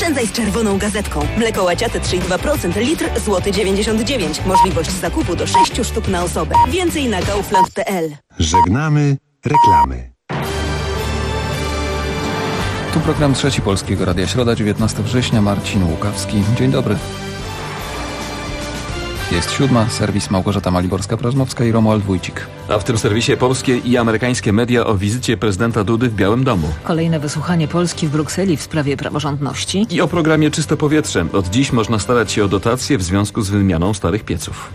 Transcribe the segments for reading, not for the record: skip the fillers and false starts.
Oszczędzaj z Czerwoną Gazetką. Mleko łaciate 3,2%, litr złoty 99. Możliwość zakupu do 6 sztuk na osobę. Więcej na kaufland.pl. Żegnamy reklamy. Tu program Trzeci Polskiego Radia, środa 19 września, Marcin Łukawski. Dzień dobry. Jest 7, serwis Małgorzata Maliborska-Prażmowska i Romuald Wójcik. A w tym serwisie polskie i amerykańskie media o wizycie prezydenta Dudy w Białym Domu. Kolejne wysłuchanie Polski w Brukseli w sprawie praworządności. I o programie Czyste Powietrze. Od dziś można starać się o dotacje w związku z wymianą starych pieców.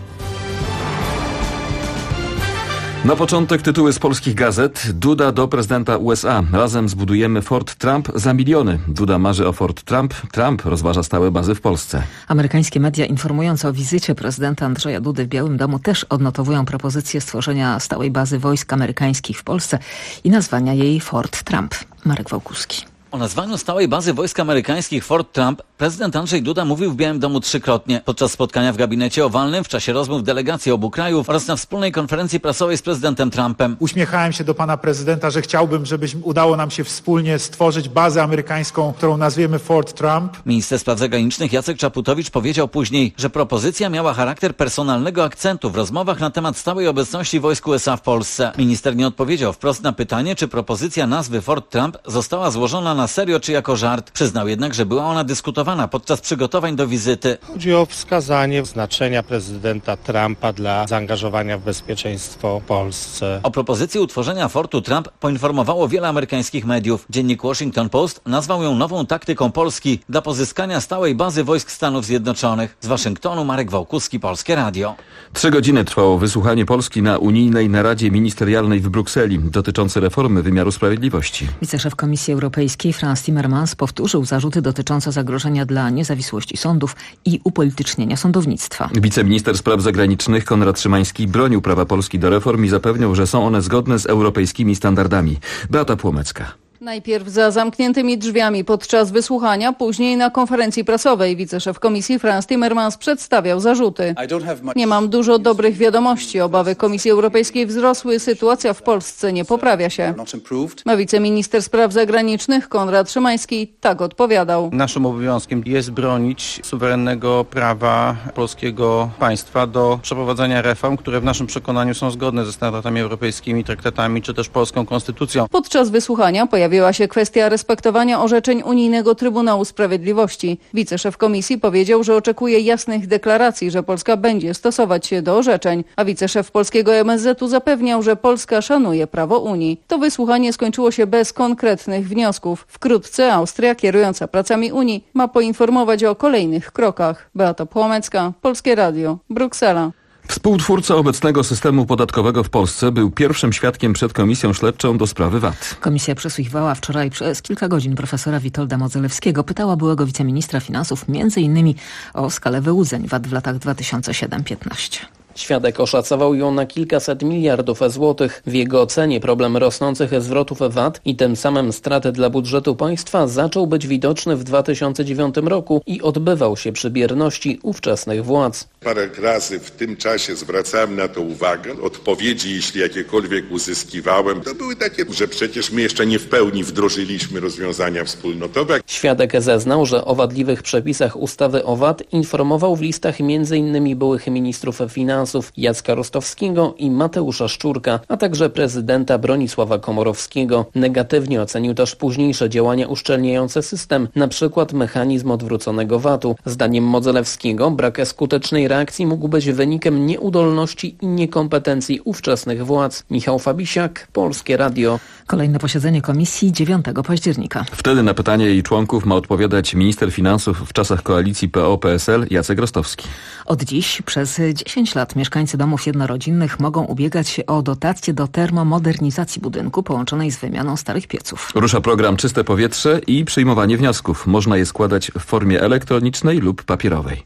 Na początek tytuły z polskich gazet. Duda do prezydenta USA. Razem zbudujemy Fort Trump za miliony. Duda marzy o Fort Trump. Trump rozważa stałe bazy w Polsce. Amerykańskie media informujące o wizycie prezydenta Andrzeja Dudy w Białym Domu też odnotowują propozycję stworzenia stałej bazy wojsk amerykańskich w Polsce i nazwania jej Fort Trump. Marek Wałkuski. O nazwaniu stałej bazy wojsk amerykańskich Fort Trump prezydent Andrzej Duda mówił w Białym Domu 3-krotnie. Podczas spotkania w gabinecie owalnym, w czasie rozmów delegacji obu krajów oraz na wspólnej konferencji prasowej z prezydentem Trumpem. Uśmiechałem się do pana prezydenta, że chciałbym, udało nam się wspólnie stworzyć bazę amerykańską, którą nazwiemy Fort Trump. Minister spraw zagranicznych Jacek Czaputowicz powiedział później, że propozycja miała charakter personalnego akcentu w rozmowach na temat stałej obecności wojsk USA w Polsce. Minister nie odpowiedział wprost na pytanie, czy propozycja nazwy Fort Trump została złożona na serio czy jako żart. Przyznał jednak, że była ona dyskutowana podczas przygotowań do wizyty. Chodzi o wskazanie znaczenia prezydenta Trumpa dla zaangażowania w bezpieczeństwo w Polsce. O propozycji utworzenia Fortu Trump poinformowało wiele amerykańskich mediów. Dziennik Washington Post nazwał ją nową taktyką Polski dla pozyskania stałej bazy wojsk Stanów Zjednoczonych. Z Waszyngtonu Marek Wałkuski, Polskie Radio. 3 godziny trwało wysłuchanie Polski na unijnej naradzie ministerialnej w Brukseli dotyczące reformy wymiaru sprawiedliwości. Wiceszef Komisji Europejskiej Frans Timmermans powtórzył zarzuty dotyczące zagrożenia dla niezawisłości sądów i upolitycznienia sądownictwa. Wiceminister spraw zagranicznych Konrad Szymański bronił prawa Polski do reform i zapewniał, że są one zgodne z europejskimi standardami. Beata Płomecka. Najpierw za zamkniętymi drzwiami podczas wysłuchania, później na konferencji prasowej wiceszef komisji Frans Timmermans przedstawiał zarzuty. Nie mam dużo dobrych wiadomości. Obawy Komisji Europejskiej wzrosły. Sytuacja w Polsce nie poprawia się. A wiceminister spraw zagranicznych Konrad Szymański tak odpowiadał. Naszym obowiązkiem jest bronić suwerennego prawa polskiego państwa do przeprowadzania reform, które w naszym przekonaniu są zgodne ze standardami europejskimi, traktatami czy też polską konstytucją. Podczas wysłuchania pojawiła się kwestia respektowania orzeczeń Unijnego Trybunału Sprawiedliwości. Wiceszef komisji powiedział, że oczekuje jasnych deklaracji, że Polska będzie stosować się do orzeczeń, a wiceszef polskiego MSZ-u zapewniał, że Polska szanuje prawo Unii. To wysłuchanie skończyło się bez konkretnych wniosków. Wkrótce Austria, kierująca pracami Unii, ma poinformować o kolejnych krokach. Beata Płomecka, Polskie Radio, Bruksela. Współtwórca obecnego systemu podatkowego w Polsce był pierwszym świadkiem przed Komisją Śledczą do sprawy VAT. Komisja przesłuchiwała wczoraj przez kilka godzin profesora Witolda Modzelewskiego. Pytała byłego wiceministra finansów m.in. o skalę wyłudzeń VAT w latach 2007-15. Świadek oszacował ją na kilkaset miliardów złotych. W jego ocenie problem rosnących zwrotów VAT i tym samym straty dla budżetu państwa zaczął być widoczny w 2009 roku i odbywał się przy bierności ówczesnych władz. Parę razy w tym czasie zwracałem na to uwagę. Odpowiedzi, jeśli jakiekolwiek uzyskiwałem, to były takie, że przecież my jeszcze nie w pełni wdrożyliśmy rozwiązania wspólnotowe. Świadek zeznał, że o wadliwych przepisach ustawy o VAT informował w listach m.in. byłych ministrów finansów Jacka Rostowskiego i Mateusza Szczurka, a także prezydenta Bronisława Komorowskiego. Negatywnie ocenił też późniejsze działania uszczelniające system, na przykład mechanizm odwróconego VAT-u. Zdaniem Modzelewskiego brak skutecznej reakcji mógł być wynikiem nieudolności i niekompetencji ówczesnych władz. Michał Fabisiak, Polskie Radio. Kolejne posiedzenie komisji 9 października. Wtedy na pytania jej członków ma odpowiadać minister finansów w czasach koalicji PO-PSL Jacek Rostowski. Od dziś przez 10 lat mieszkańcy domów jednorodzinnych mogą ubiegać się o dotację do termomodernizacji budynku połączonej z wymianą starych pieców. Rusza program Czyste Powietrze i przyjmowanie wniosków. Można je składać w formie elektronicznej lub papierowej.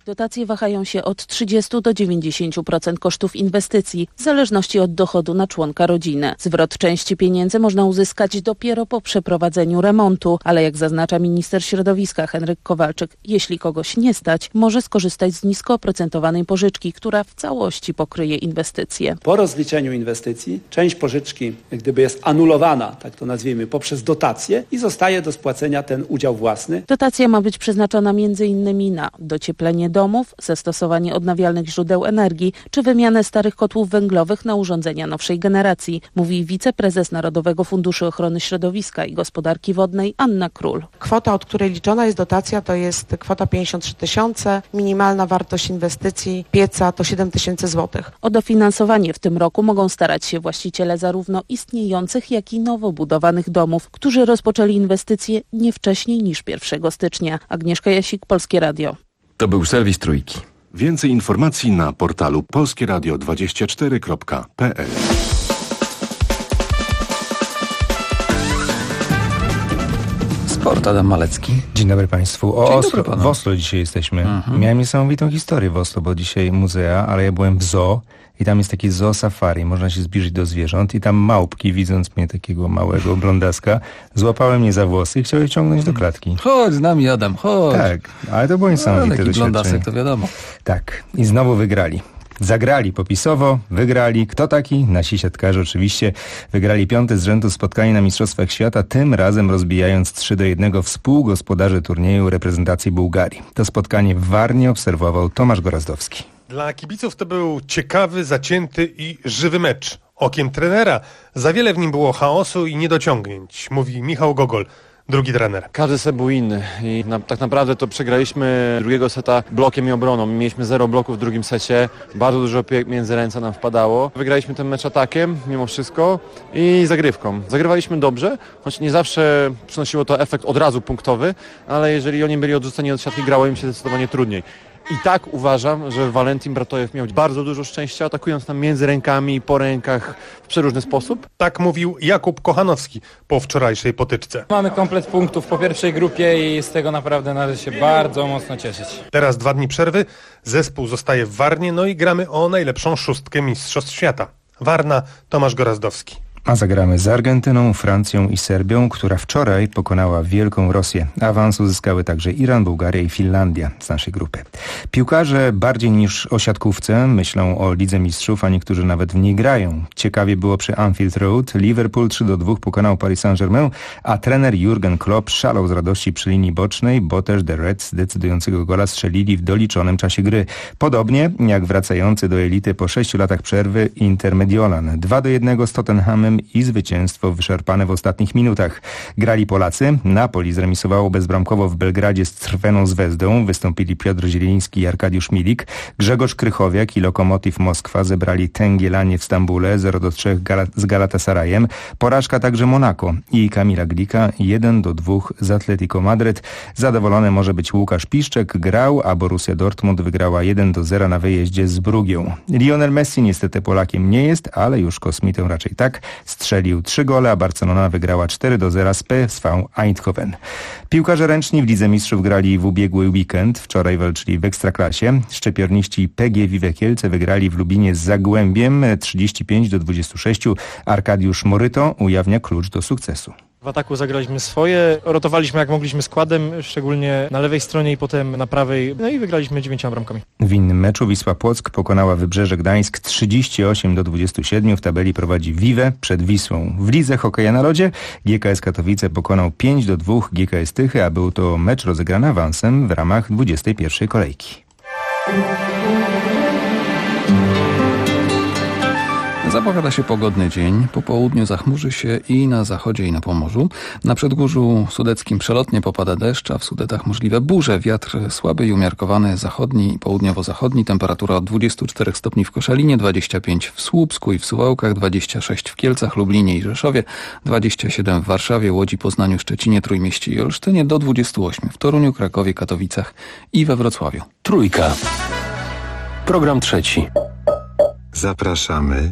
Dotacje wahają się od 30 do 90% kosztów inwestycji, w zależności od dochodu na członka rodziny. Zwrot części pieniędzy można uzyskać dopiero po przeprowadzeniu remontu, ale jak zaznacza minister środowiska Henryk Kowalczyk, jeśli kogoś nie stać, może skorzystać z nisko oprocentowanej pożyczki, która w całości pokryje inwestycje. Po rozliczeniu inwestycji część pożyczki gdyby jest anulowana, tak to nazwijmy, poprzez dotację i zostaje do spłacenia ten udział własny. Dotacja ma być przeznaczona m.in. na docieplenie domów, zastosowanie odnawialnych źródeł energii czy wymianę starych kotłów węglowych na urządzenia nowszej generacji, mówi wiceprezes Narodowego Funduszu Ochrony Środowiska i Gospodarki Wodnej Anna Król. Kwota, od której liczona jest dotacja, to jest kwota 53 000. Minimalna wartość inwestycji pieca to 7 000 złotych. O dofinansowanie w tym roku mogą starać się właściciele zarówno istniejących, jak i nowo budowanych domów, którzy rozpoczęli inwestycje nie wcześniej niż 1 stycznia. Agnieszka Jasik, Polskie Radio. To był serwis Trójki. Więcej informacji na portalu polskieradio24.pl. Sport, Adam Malecki. Dzień dobry Państwu. W Oslo dzisiaj jesteśmy. Miałem niesamowitą historię w Oslo, bo dzisiaj muzea, ale ja byłem w zoo i tam jest takie zoo safari. Można się zbliżyć do zwierząt i tam małpki, widząc mnie takiego małego blondaska, złapały mnie za włosy i chciały ciągnąć do klatki. Chodź z nami, Adam, chodź. Tak, ale to było niesamowite taki doświadczenie. blondasek, to wiadomo. Tak, i znowu wygrali. Zagrali popisowo, wygrali. Kto taki? Nasi siatkarze oczywiście. Wygrali 5. z rzędu spotkanie na Mistrzostwach Świata, tym razem rozbijając 3-1 współgospodarzy turnieju reprezentacji Bułgarii. To spotkanie w Warnie obserwował Tomasz Gorazdowski. Dla kibiców to był ciekawy, zacięty i żywy mecz. Okiem trenera za wiele w nim było chaosu i niedociągnięć, mówi Michał Gogol, drugi trener. Każdy set był inny i tak naprawdę to przegraliśmy drugiego seta blokiem i obroną. Mieliśmy 0 bloków w drugim secie, bardzo dużo piłek między ręce nam wpadało. Wygraliśmy ten mecz atakiem mimo wszystko i zagrywką. Zagrywaliśmy dobrze, choć nie zawsze przynosiło to efekt od razu punktowy, ale jeżeli oni byli odrzuceni od siatki, grało im się zdecydowanie trudniej. I tak uważam, że Walentin Bratojew miał bardzo dużo szczęścia, atakując nam między rękami i po rękach w przeróżny sposób. Tak mówił Jakub Kochanowski po wczorajszej potyczce. Mamy komplet punktów po pierwszej grupie i z tego naprawdę należy się bardzo mocno cieszyć. Teraz 2 dni przerwy, zespół zostaje w Warnie, no i gramy o najlepszą 6 Mistrzostw Świata. Warna, Tomasz Gorazdowski. A zagramy z Argentyną, Francją i Serbią, która wczoraj pokonała Wielką Rosję. Awans uzyskały także Iran, Bułgaria i Finlandia z naszej grupy. Piłkarze bardziej niż o siatkówce myślą o Lidze Mistrzów, a niektórzy nawet w niej grają. Ciekawie było przy Anfield Road. Liverpool 3-2 pokonał Paris Saint-Germain, a trener Jurgen Klopp szalał z radości przy linii bocznej, bo też The Reds decydującego gola strzelili w doliczonym czasie gry. Podobnie jak wracający do elity po 6 latach przerwy Inter Mediolan. 2-1 z Tottenhamem i zwycięstwo wyszarpane w ostatnich minutach. Grali Polacy. Napoli zremisowało bezbramkowo w Belgradzie z Crveną Zvezdą. Wystąpili Piotr Zieliński i Arkadiusz Milik. Grzegorz Krychowiak i Lokomotiv Moskwa zebrali Tęgielanie w Stambule 0-3 z Galatasarajem. Porażka także Monako i Kamila Glika 1-2 z Atletico Madryt. Zadowolony może być Łukasz Piszczek. Grał, a Borussia Dortmund wygrała 1-0 na wyjeździe z Brugią. Lionel Messi niestety Polakiem nie jest, ale już kosmitą raczej tak. Strzelił 3 gole, a Barcelona wygrała 4-0 z PSV Eindhoven. Piłkarze ręczni w Lidze Mistrzów grali w ubiegły weekend. Wczoraj walczyli w Ekstraklasie. Szczypiorniści PGW Kielce wygrali w Lubinie z Zagłębiem 35-26. Arkadiusz Moryto ujawnia klucz do sukcesu. W ataku zagraliśmy swoje, rotowaliśmy jak mogliśmy składem, szczególnie na lewej stronie i potem na prawej, no i wygraliśmy 9 bramkami. W innym meczu Wisła Płock pokonała Wybrzeże Gdańsk 38-27. W tabeli prowadzi Vive przed Wisłą. W lidze hokeja na lodzie GKS Katowice pokonał 5-2 GKS Tychy, a był to mecz rozegrany awansem w ramach 21. kolejki. Zapowiada się pogodny dzień. Po południu zachmurzy się i na zachodzie, i na Pomorzu. Na Przedgórzu Sudeckim przelotnie popada deszcz, a w Sudetach możliwe burze. Wiatr słaby i umiarkowany zachodni i południowo-zachodni. Temperatura od 24 stopni w Koszalinie, 25 w Słupsku i w Suwałkach, 26 w Kielcach, Lublinie i Rzeszowie, 27 w Warszawie, Łodzi, Poznaniu, Szczecinie, Trójmieście i Olsztynie, do 28 w Toruniu, Krakowie, Katowicach i we Wrocławiu. Trójka. Program trzeci. Zapraszamy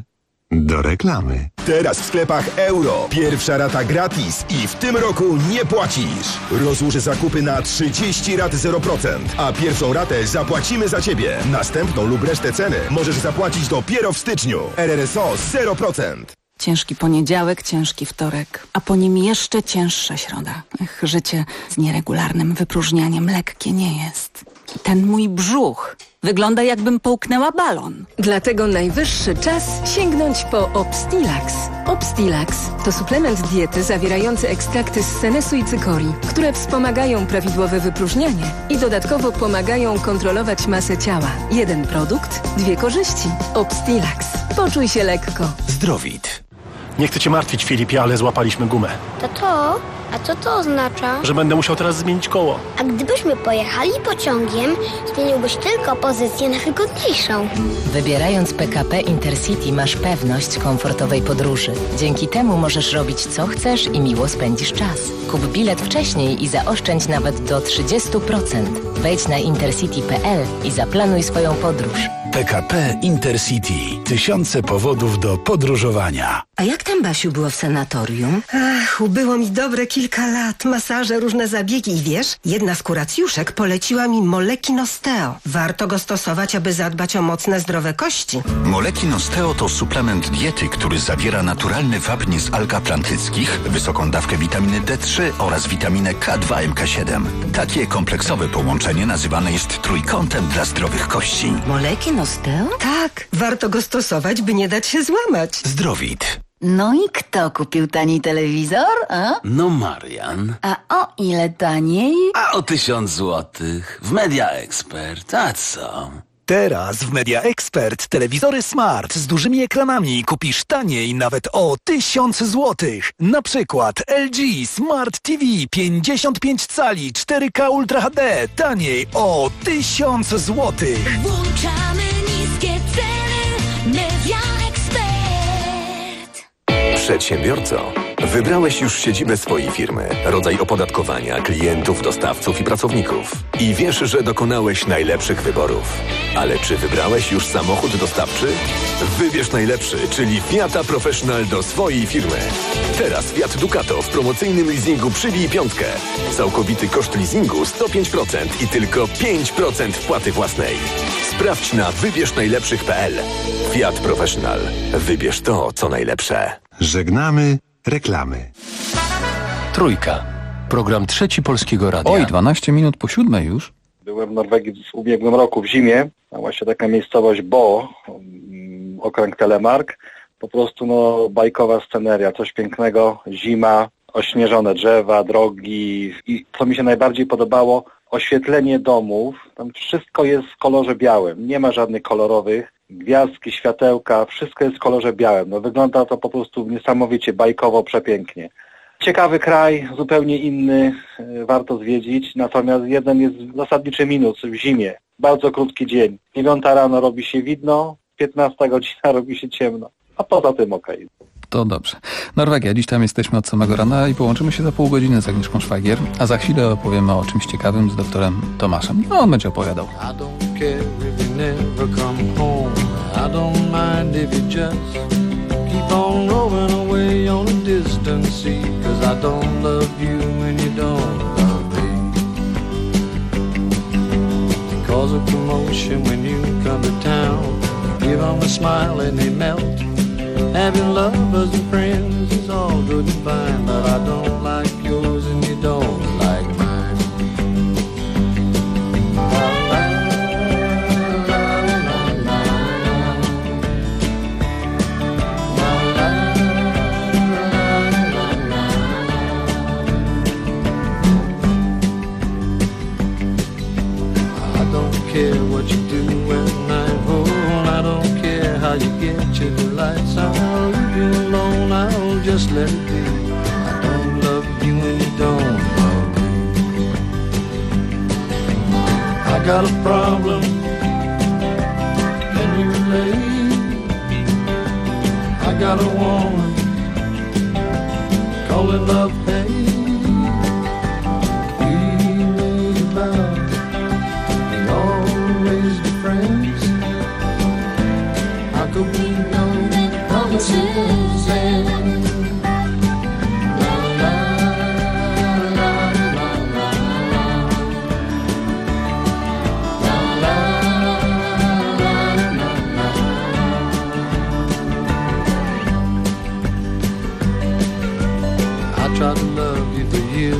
Do reklamy. Teraz w sklepach Euro. Pierwsza rata gratis i w tym roku nie płacisz. Rozłóż zakupy na 30 rat 0%, a pierwszą ratę zapłacimy za Ciebie. Następną lub resztę ceny możesz zapłacić dopiero w styczniu. RRSO 0%. Ciężki poniedziałek, ciężki wtorek, a po nim jeszcze cięższa środa. Życie z nieregularnym wypróżnianiem lekkie nie jest. I ten mój brzuch wygląda, jakbym połknęła balon. Dlatego najwyższy czas sięgnąć po Obstilax. Obstilax to suplement diety zawierający ekstrakty z senesu i cykorii, które wspomagają prawidłowe wypróżnianie i dodatkowo pomagają kontrolować masę ciała. Jeden produkt, dwie korzyści. Obstilax. Poczuj się lekko. Zdrowit. Nie chcę cię martwić, Filipie, ale złapaliśmy gumę. Tato, a co to oznacza? Że będę musiał teraz zmienić koło. A gdybyśmy pojechali pociągiem, zmieniłbyś tylko pozycję na wygodniejszą. Wybierając PKP Intercity masz pewność komfortowej podróży. Dzięki temu możesz robić co chcesz i miło spędzisz czas. Kup bilet wcześniej i zaoszczędź nawet do 30%. Wejdź na intercity.pl i zaplanuj swoją podróż. PKP Intercity. Tysiące powodów do podróżowania. A jak tam, Basiu, było w sanatorium? Ach, ubyło mi dobre kilka lat. Masaże, różne zabiegi i wiesz, jedna z kuracjuszek poleciła mi Molekin Osteo. Warto go stosować, aby zadbać o mocne, zdrowe kości. Molekin Osteo to suplement diety, który zawiera naturalny wapń z alg atlantyckich, wysoką dawkę witaminy D3 oraz witaminę K2 MK7. Takie kompleksowe połączenie nazywane jest trójkątem dla zdrowych kości. Molekin Osteo? Tak, warto go stosować, by nie dać się złamać. Zdrowit. No i kto kupił tani telewizor, a? No Marian. A o ile taniej? A o 1000 złotych. W Media Expert. A co? Teraz w Media Expert telewizory smart z dużymi ekranami kupisz taniej nawet o 1000 złotych. Na przykład LG Smart TV 55 cali 4K Ultra HD taniej o 1000 złotych. Włączamy niskie ceny. Media Expert. Przedsiębiorco, wybrałeś już siedzibę swojej firmy, rodzaj opodatkowania, klientów, dostawców i pracowników. I wiesz, że dokonałeś najlepszych wyborów. Ale czy wybrałeś już samochód dostawczy? Wybierz najlepszy, czyli Fiata Professional do swojej firmy. Teraz Fiat Ducato w promocyjnym leasingu przybij 5. Całkowity koszt leasingu 105% i tylko 5% wpłaty własnej. Sprawdź na wybiersznajlepszych.pl. Fiat Professional. Wybierz to, co najlepsze. Żegnamy reklamy. Trójka. Program Trzeci Polskiego Radia. Oj, 12 minut po 7 już. Byłem w Norwegii w ubiegłym roku w zimie. Tam właśnie taka miejscowość Bo, okręg Telemark. Po prostu bajkowa sceneria, coś pięknego. Zima, ośnieżone drzewa, drogi. I co mi się najbardziej podobało, oświetlenie domów. Tam wszystko jest w kolorze białym. Nie ma żadnych kolorowych. Gwiazdki, światełka, wszystko jest w kolorze białym. Wygląda to po prostu niesamowicie bajkowo, przepięknie. Ciekawy kraj, zupełnie inny, warto zwiedzić, natomiast jeden jest zasadniczy minus w zimie. Bardzo krótki dzień. 9 rano robi się widno, 15 godzina robi się ciemno, a poza tym okej. To dobrze. Norwegia, dziś tam jesteśmy od samego rana i połączymy się za pół godziny z Agnieszką Szwagier, a za chwilę opowiemy o czymś ciekawym z doktorem Tomaszem. No, on będzie opowiadał. I don't mind if you just keep on rolling away on a distant sea, 'cause I don't love you and you don't love me. Cause a commotion when you come to town, give them a smile and they melt. Having lovers and friends is all good and fine, but I don't like yours and you don't like mine. Care what you do when I'm home. I don't care how you get your delights. I'll leave you alone, I'll just let it be. I don't love you and you don't love me. I got a problem, can you relate? I got a woman, call it love hate. We made a vow, always be friends. How could we know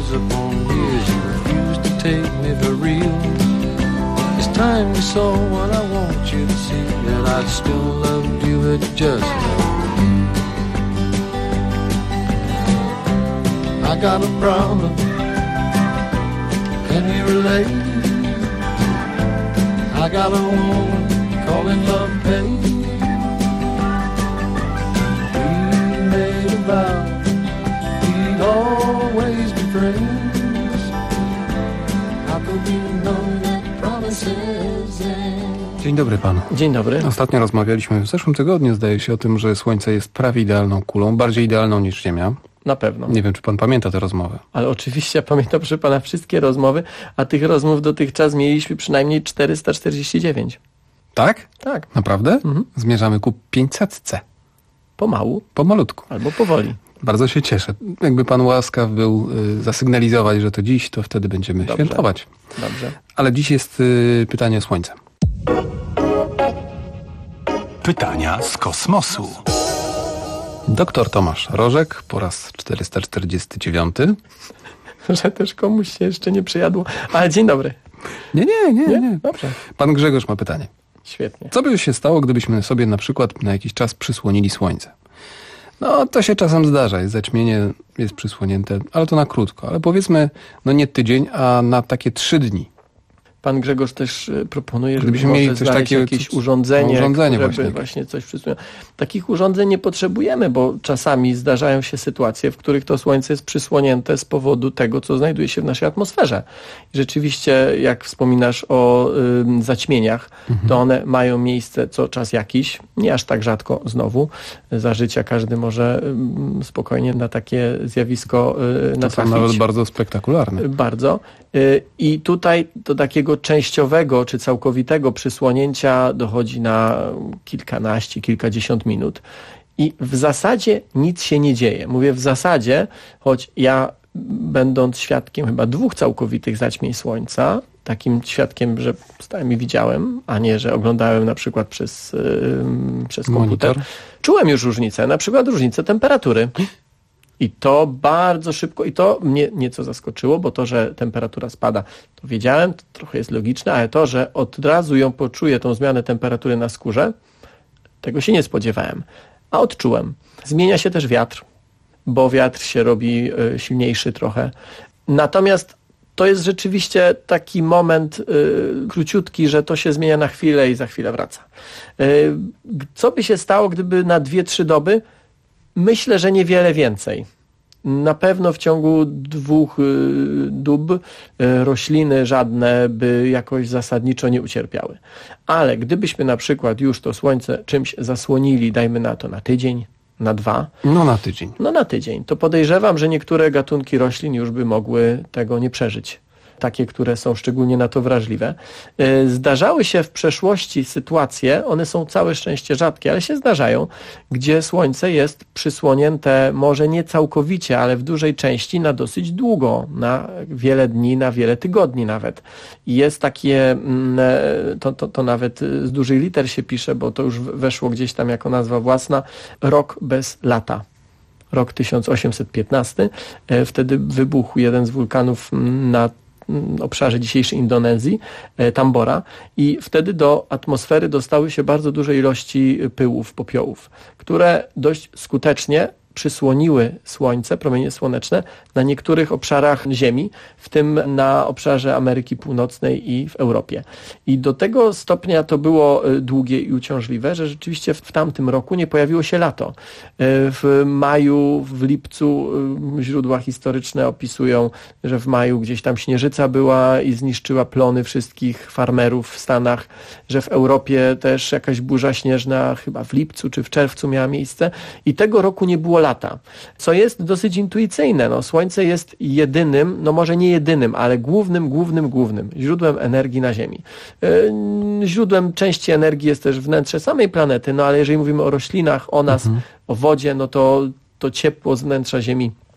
years upon years you refuse to take me for real. It's time you saw what I want you to see, that I'd still love you at just I got a problem, can you relate? I got a woman calling love pain. We made a vow we'd always be friends. How could you know that promises end? Dzień dobry panu. Dzień dobry. Ostatnio rozmawialiśmy w zeszłym tygodniu, zdaje się, o tym, że Słońce jest prawie idealną kulą, bardziej idealną niż Ziemia. Na pewno. Nie wiem, czy pan pamięta tę rozmowę. Ale oczywiście pamiętam, proszę pana, wszystkie rozmowy, a tych rozmów dotychczas mieliśmy przynajmniej 449. Tak? Tak. Naprawdę? Mhm. Zmierzamy ku 500. Pomału. Pomalutku. Albo powoli. Bardzo się cieszę. Jakby pan łaskaw był zasygnalizować, że to dziś, to wtedy będziemy świętować. Dobrze. Ale dziś jest pytanie o Słońce. Pytania z kosmosu. Doktor Tomasz Rożek po raz 449. Że też komuś się jeszcze nie przyjadło. Ale dzień dobry. Nie. Dobrze. Pan Grzegorz ma pytanie. Świetnie. Co by się stało, gdybyśmy sobie na przykład na jakiś czas przysłonili Słońce? No, to się czasem zdarza. Jest zaćmienie, jest przysłonięte, ale to na krótko. Ale powiedzmy, no nie tydzień, a na takie 3 dni. Pan Grzegorz też proponuje, gdybyśmy mieli coś takiego, jakieś urządzenie które właśnie coś przysłoniło. Takich urządzeń nie potrzebujemy, bo czasami zdarzają się sytuacje, w których to Słońce jest przysłonięte z powodu tego, co znajduje się w naszej atmosferze. I rzeczywiście, jak wspominasz o zaćmieniach, to one mają miejsce co czas jakiś, nie aż tak rzadko znowu. Za życia każdy może spokojnie na takie zjawisko natrafić. To są nawet bardzo spektakularne. Bardzo. I tutaj do takiego częściowego czy całkowitego przysłonięcia dochodzi na kilkanaście, kilkadziesiąt minut. I w zasadzie nic się nie dzieje. Mówię w zasadzie, choć ja będąc świadkiem chyba 2 całkowitych zaćmień Słońca, takim świadkiem, że stałem i widziałem, a nie, że oglądałem na przykład przez komputer, czułem już różnicę, na przykład różnicę temperatury. I to bardzo szybko, i to mnie nieco zaskoczyło, bo to, że temperatura spada, to wiedziałem, to trochę jest logiczne, ale to, że od razu ją poczuję, tą zmianę temperatury na skórze, tego się nie spodziewałem. A odczułem. Zmienia się też wiatr, bo wiatr się robi silniejszy trochę. Natomiast to jest rzeczywiście taki moment króciutki, że to się zmienia na chwilę i za chwilę wraca. Co by się stało, gdyby na 2-3 doby? Myślę, że niewiele więcej. Na pewno w ciągu 2 dób rośliny żadne by jakoś zasadniczo nie ucierpiały. Ale gdybyśmy na przykład już to Słońce czymś zasłonili, dajmy na to na tydzień, na 2. No na tydzień. To podejrzewam, że niektóre gatunki roślin już by mogły tego nie przeżyć. Takie, które są szczególnie na to wrażliwe. Zdarzały się w przeszłości sytuacje, one są całe szczęście rzadkie, ale się zdarzają, gdzie Słońce jest przysłonięte może nie całkowicie, ale w dużej części na dosyć długo, na wiele dni, na wiele tygodni nawet. I jest takie, to nawet z dużych liter się pisze, bo to już weszło gdzieś tam jako nazwa własna, rok bez lata. Rok 1815. Wtedy wybuchł jeden z wulkanów na obszarze dzisiejszej Indonezji, Tambora, i wtedy do atmosfery dostały się bardzo duże ilości pyłów, popiołów, które dość skutecznie przysłoniły Słońce, promienie słoneczne na niektórych obszarach Ziemi, w tym na obszarze Ameryki Północnej i w Europie. I do tego stopnia to było długie i uciążliwe, że rzeczywiście w tamtym roku nie pojawiło się lato. W maju, w lipcu źródła historyczne opisują, że w maju gdzieś tam śnieżyca była i zniszczyła plony wszystkich farmerów w Stanach, że w Europie też jakaś burza śnieżna chyba w lipcu czy w czerwcu miała miejsce i tego roku nie było lata, co jest dosyć intuicyjne. No, Słońce jest jedynym, no może nie jedynym, ale głównym źródłem energii na Ziemi. Źródłem części energii jest też wnętrze samej planety, no ale jeżeli mówimy o roślinach, o nas, o wodzie, no to ciepło z wnętrza Ziemi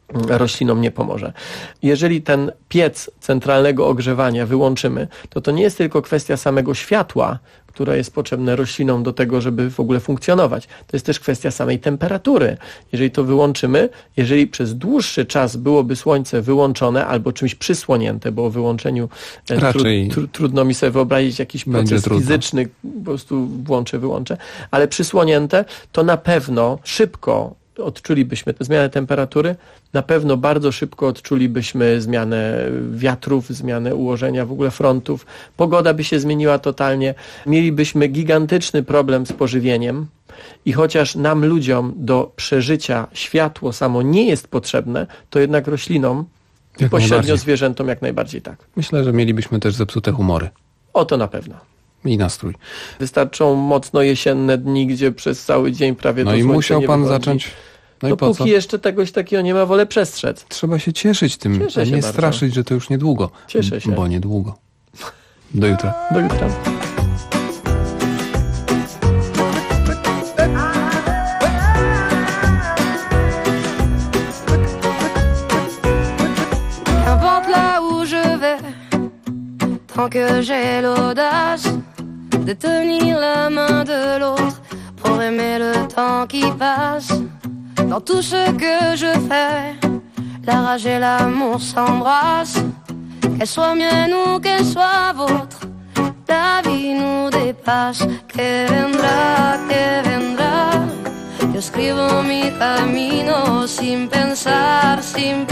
roślinom nie pomoże. Jeżeli ten piec centralnego ogrzewania wyłączymy, to nie jest tylko kwestia samego światła, które jest potrzebne roślinom do tego, żeby w ogóle funkcjonować. To jest też kwestia samej temperatury. Jeżeli to wyłączymy, jeżeli przez dłuższy czas byłoby słońce wyłączone albo czymś przysłonięte, bo o wyłączeniu trudno mi sobie wyobrazić jakiś proces fizyczny, po prostu włączę, wyłączę, ale przysłonięte, to na pewno szybko odczulibyśmy tę zmianę temperatury, na pewno bardzo szybko odczulibyśmy zmianę wiatrów, zmianę ułożenia w ogóle frontów. Pogoda by się zmieniła totalnie. Mielibyśmy gigantyczny problem z pożywieniem i chociaż nam, ludziom, do przeżycia światło samo nie jest potrzebne, to jednak roślinom i pośrednio zwierzętom jak najbardziej tak. Myślę, że mielibyśmy też zepsute humory. O to na pewno. I nastrój. Wystarczą mocno jesienne dni, gdzie przez cały dzień prawie no i musiał pan zacząć. No i po co? Póki jeszcze czegoś takiego nie ma, wolę przestrzec. Trzeba się cieszyć tym, a nie straszyć, że to już niedługo. Cieszę się. Bo niedługo. Do jutra. Do jutra. N'importe là où je vais, tant que j'ai l'audace de tenir la main de l'autre pour aimer le temps qui passe. Dans tout ce que je fais, la rage et l'amour s'embrassent. Qu'elle soit mienne ou qu'elle soit vôtre, la vie nous dépasse. Que vendrá, yo escribo mi camino sin pensar,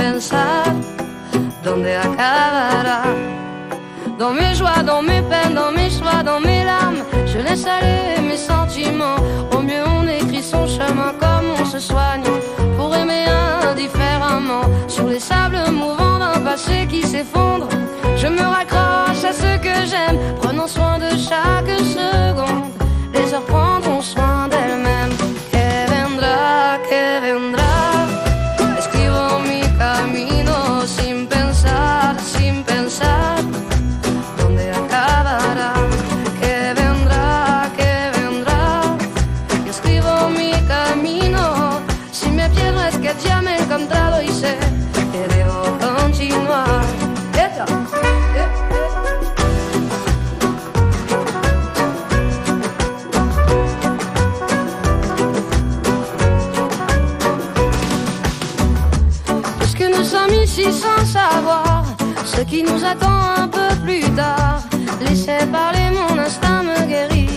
¿dónde acabará? Dans mes joies, dans mes peines, dans mes choix, dans mes larmes, je laisse aller mes sentiments. Au mieux on écrit son chemin comme on se soigne pour aimer indifféremment. Sur les sables mouvants d'un passé qui s'effondre, je me raccroche à ce que j'aime, prenant soin de chaque seconde. Les heures prendront soin d'elles-mêmes. Que vendrá, escribo mi camino sin pensar, ¿dónde acabará? Que vendrá, yo escribo mi camino. Si me pierdo es que ya me he encontrado y sé que debo continuar. Puisque nous sommes ici sans savoir ce qui nous attend un peu plus tard, laissez parler, mon instinct me guérit.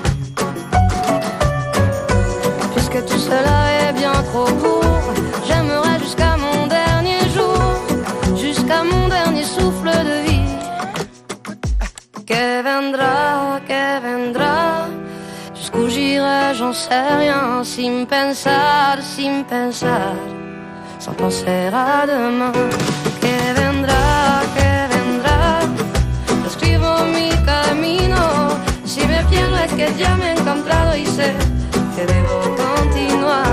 Puisque tout cela est bien trop court, j'aimerais jusqu'à mon dernier jour, jusqu'à mon dernier souffle de vie. Que vendrá, jusqu'où j'irai, j'en sais rien, sin pensar, sans penser à demain. Que vendrá, escribo mi camino. Si me pierdo es que ya me he encontrado y sé que debo continuar.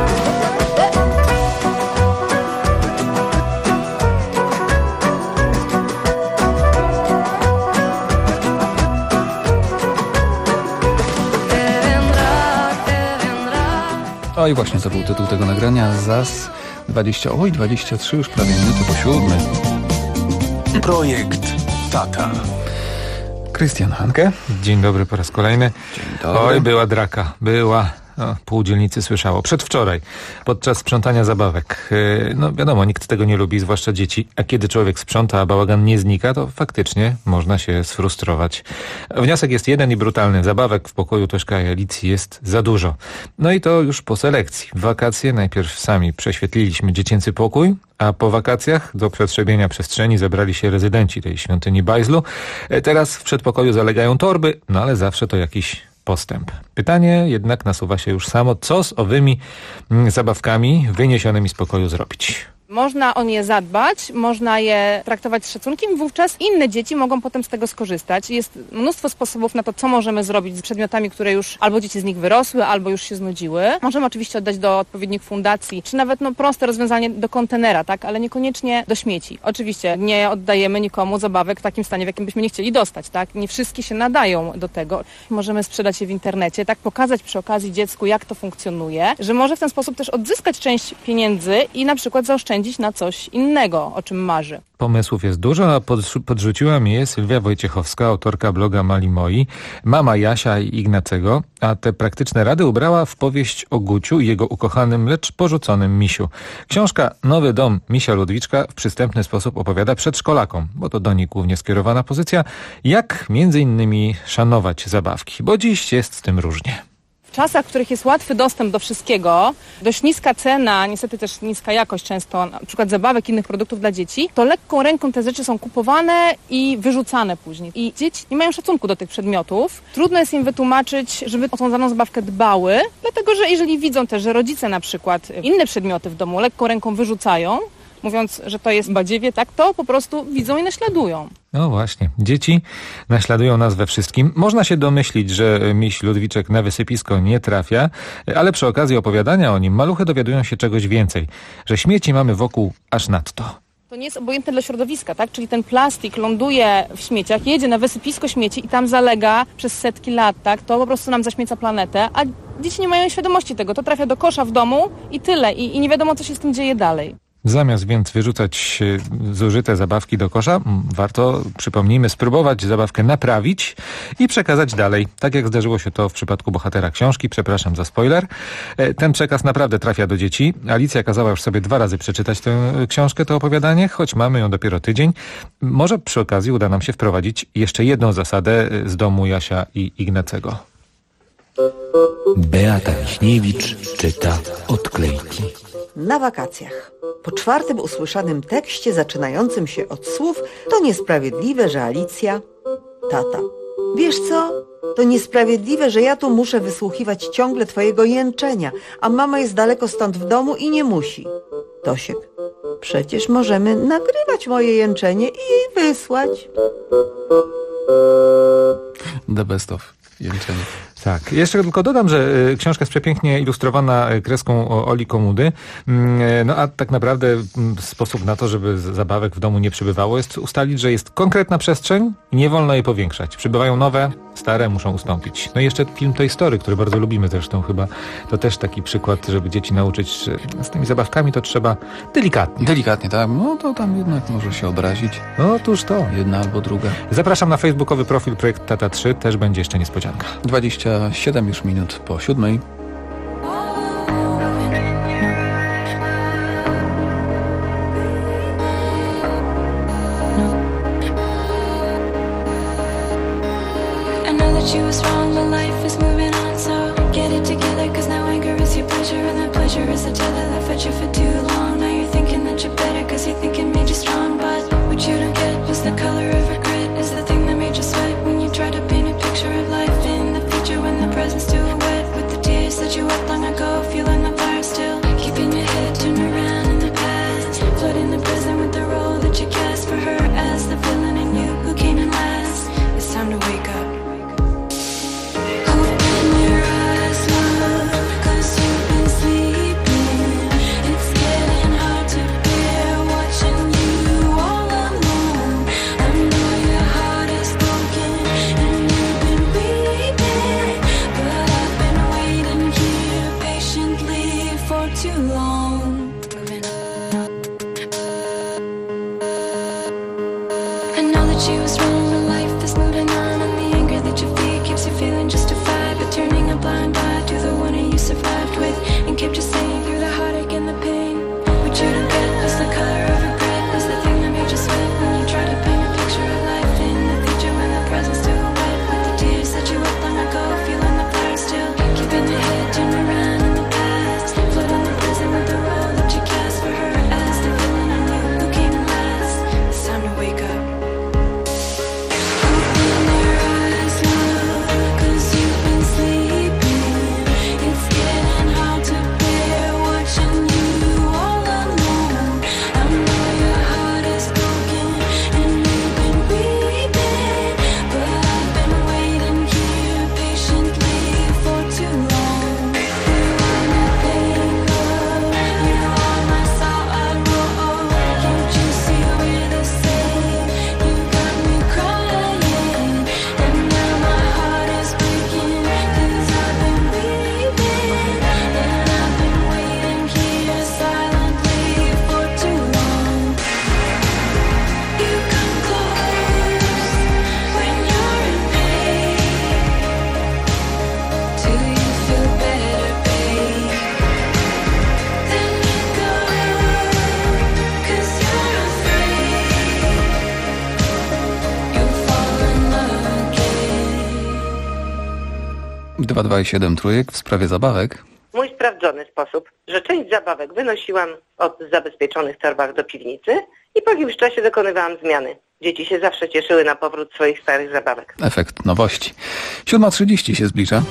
O i właśnie to był tytuł tego nagrania. ZAS 23 już prawie minuty po 7. Projekt Tata. Krystian Hanke. Dzień dobry po raz kolejny. Dzień dobry. Oj, była draka. Pół dzielnicy słyszało. Przedwczoraj, podczas sprzątania zabawek. No wiadomo, nikt tego nie lubi, zwłaszcza dzieci. A kiedy człowiek sprząta, a bałagan nie znika, to faktycznie można się sfrustrować. Wniosek jest jeden i brutalny. Zabawek w pokoju Tośka i Alicji jest za dużo. No i to już po selekcji. W wakacje najpierw sami prześwietliliśmy dziecięcy pokój, a po wakacjach do przetrzebienia przestrzeni zebrali się rezydenci tej świątyni Bajzlu. Teraz w przedpokoju zalegają torby, no ale zawsze to jakiś postęp. Pytanie jednak nasuwa się już samo, co z owymi zabawkami wyniesionymi z pokoju zrobić? Można o nie zadbać, można je traktować z szacunkiem, wówczas inne dzieci mogą potem z tego skorzystać. Jest mnóstwo sposobów na to, co możemy zrobić z przedmiotami, które już albo dzieci z nich wyrosły, albo już się znudziły. Możemy oczywiście oddać do odpowiednich fundacji, czy nawet proste rozwiązanie do kontenera, tak, ale niekoniecznie do śmieci. Oczywiście nie oddajemy nikomu zabawek w takim stanie, w jakim byśmy nie chcieli dostać, tak. Nie wszystkie się nadają do tego. Możemy sprzedać je w internecie, tak, pokazać przy okazji dziecku, jak to funkcjonuje, że może w ten sposób też odzyskać część pieniędzy i na przykład zaoszczędzić oszczędzić na coś innego, o czym marzy. Pomysłów jest dużo, a podrzuciła mi je Sylwia Wojciechowska, autorka bloga Mali Moi, mama Jasia i Ignacego, a te praktyczne rady ubrała w powieść o Guciu i jego ukochanym, lecz porzuconym misiu. Książka Nowy dom misia Ludwiczka w przystępny sposób opowiada przedszkolakom, bo to do nich głównie skierowana pozycja, jak między innymi szanować zabawki, bo dziś jest z tym różnie. W czasach, w których jest łatwy dostęp do wszystkiego, dość niska cena, niestety też niska jakość często, na przykład zabawek, innych produktów dla dzieci, to lekką ręką te rzeczy są kupowane i wyrzucane później. I dzieci nie mają szacunku do tych przedmiotów. Trudno jest im wytłumaczyć, żeby o tą daną zabawkę dbały, dlatego że jeżeli widzą też, że rodzice na przykład inne przedmioty w domu lekką ręką wyrzucają, mówiąc, że to jest badziewie, tak, to po prostu widzą i naśladują. No właśnie, dzieci naśladują nas we wszystkim. Można się domyślić, że miś Ludwiczek na wysypisko nie trafia, ale przy okazji opowiadania o nim maluchy dowiadują się czegoś więcej, że śmieci mamy wokół aż nadto. To nie jest obojętne dla środowiska, tak? Czyli ten plastik ląduje w śmieciach, jedzie na wysypisko śmieci i tam zalega przez setki lat, tak? To po prostu nam zaśmieca planetę, a dzieci nie mają świadomości tego. To trafia do kosza w domu i tyle. I nie wiadomo, co się z tym dzieje dalej. Zamiast więc wyrzucać zużyte zabawki do kosza, warto, przypomnijmy, spróbować zabawkę naprawić i przekazać dalej. Tak jak zdarzyło się to w przypadku bohatera książki, przepraszam za spoiler. Ten przekaz naprawdę trafia do dzieci. Alicja kazała już sobie 2 razy przeczytać tę książkę, to opowiadanie, choć mamy ją dopiero tydzień. Może przy okazji uda nam się wprowadzić jeszcze jedną zasadę z domu Jasia i Ignacego. Beata Michniewicz czyta odklejki. Na wakacjach. Po 4. usłyszanym tekście zaczynającym się od słów to niesprawiedliwe, że Alicja... Tata. Wiesz co? To niesprawiedliwe, że ja tu muszę wysłuchiwać ciągle twojego jęczenia, a mama jest daleko stąd w domu i nie musi. Tosiek. Przecież możemy nagrywać moje jęczenie i jej wysłać. The best of jęczenie. Tak. Jeszcze tylko dodam, że książka jest przepięknie ilustrowana kreską Oli Komudy. No a tak naprawdę sposób na to, żeby zabawek w domu nie przybywało, jest ustalić, że jest konkretna przestrzeń i nie wolno jej powiększać. Przybywają nowe, stare muszą ustąpić. No i jeszcze film Toy Story, który bardzo lubimy zresztą chyba. To też taki przykład, żeby dzieci nauczyć, że z tymi zabawkami to trzeba delikatnie. Delikatnie, tak. No to tam jednak może się obrazić. Otóż to. Jedna albo druga. Zapraszam na facebookowy profil Projekt Tata 3. Też będzie jeszcze niespodzianka. 27 już minut po 7. You was wrong, but life is moving on, so get it together, cause now anger is your pleasure, and that pleasure is the tether that fed you for too long. Now you're thinking that you're better, cause you think it made you strong, but what you don't get was the color of regret is the thing that made you sweat when you try to paint a picture of life in the future, when the present's too wet with the tears that you wept long ago, feeling the fire still, keeping your head turned around in the past, flooding the present with the role that you cast for her as the villain and you who came in last. It's time to wake up. Watching 227 trójek w sprawie zabawek. Mój sprawdzony sposób, że część zabawek wynosiłam od zabezpieczonych torbach do piwnicy i po jakimś czasie dokonywałam zmiany. Dzieci się zawsze cieszyły na powrót swoich starych zabawek. Efekt nowości. 7:30 się zbliża.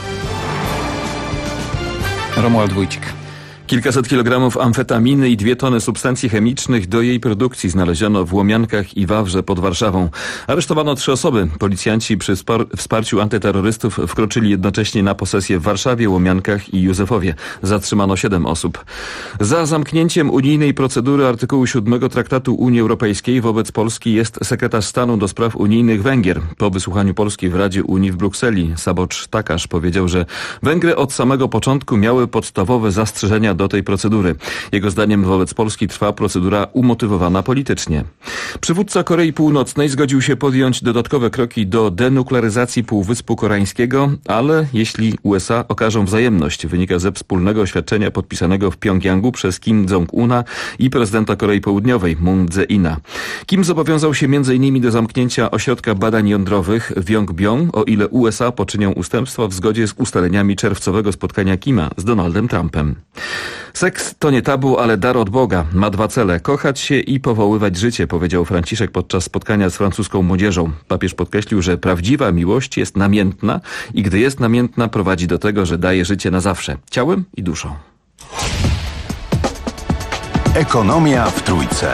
Romuald Wójcik. Kilkaset kilogramów amfetaminy i 2 tony substancji chemicznych do jej produkcji znaleziono w Łomiankach i Wawrze pod Warszawą. Aresztowano 3 osoby. Policjanci przy wsparciu antyterrorystów wkroczyli jednocześnie na posesję w Warszawie, Łomiankach i Józefowie. Zatrzymano 7 osób. Za zamknięciem unijnej procedury artykułu 7 Traktatu Unii Europejskiej wobec Polski jest sekretarz stanu do spraw unijnych Węgier. Po wysłuchaniu Polski w Radzie Unii w Brukseli Szabolcs Takács powiedział, że Węgry od samego początku miały podstawowe zastrzeżenia do tej procedury. Jego zdaniem wobec Polski trwa procedura umotywowana politycznie. Przywódca Korei Północnej zgodził się podjąć dodatkowe kroki do denuklearyzacji Półwyspu Koreańskiego, ale jeśli USA okażą wzajemność, wynika ze wspólnego oświadczenia podpisanego w Pjongjangu przez Kim Jong-una i prezydenta Korei Południowej Moon Jae-ina. Kim zobowiązał się m.in. do zamknięcia ośrodka badań jądrowych w Yongbyon, o ile USA poczynią ustępstwa w zgodzie z ustaleniami czerwcowego spotkania Kima z Donaldem Trumpem. Seks to nie tabu, ale dar od Boga. Ma 2 cele. Kochać się i powoływać życie, powiedział Franciszek podczas spotkania z francuską młodzieżą. Papież podkreślił, że prawdziwa miłość jest namiętna i gdy jest namiętna, prowadzi do tego, że daje życie na zawsze. Ciałem i duszą. Ekonomia w Trójce.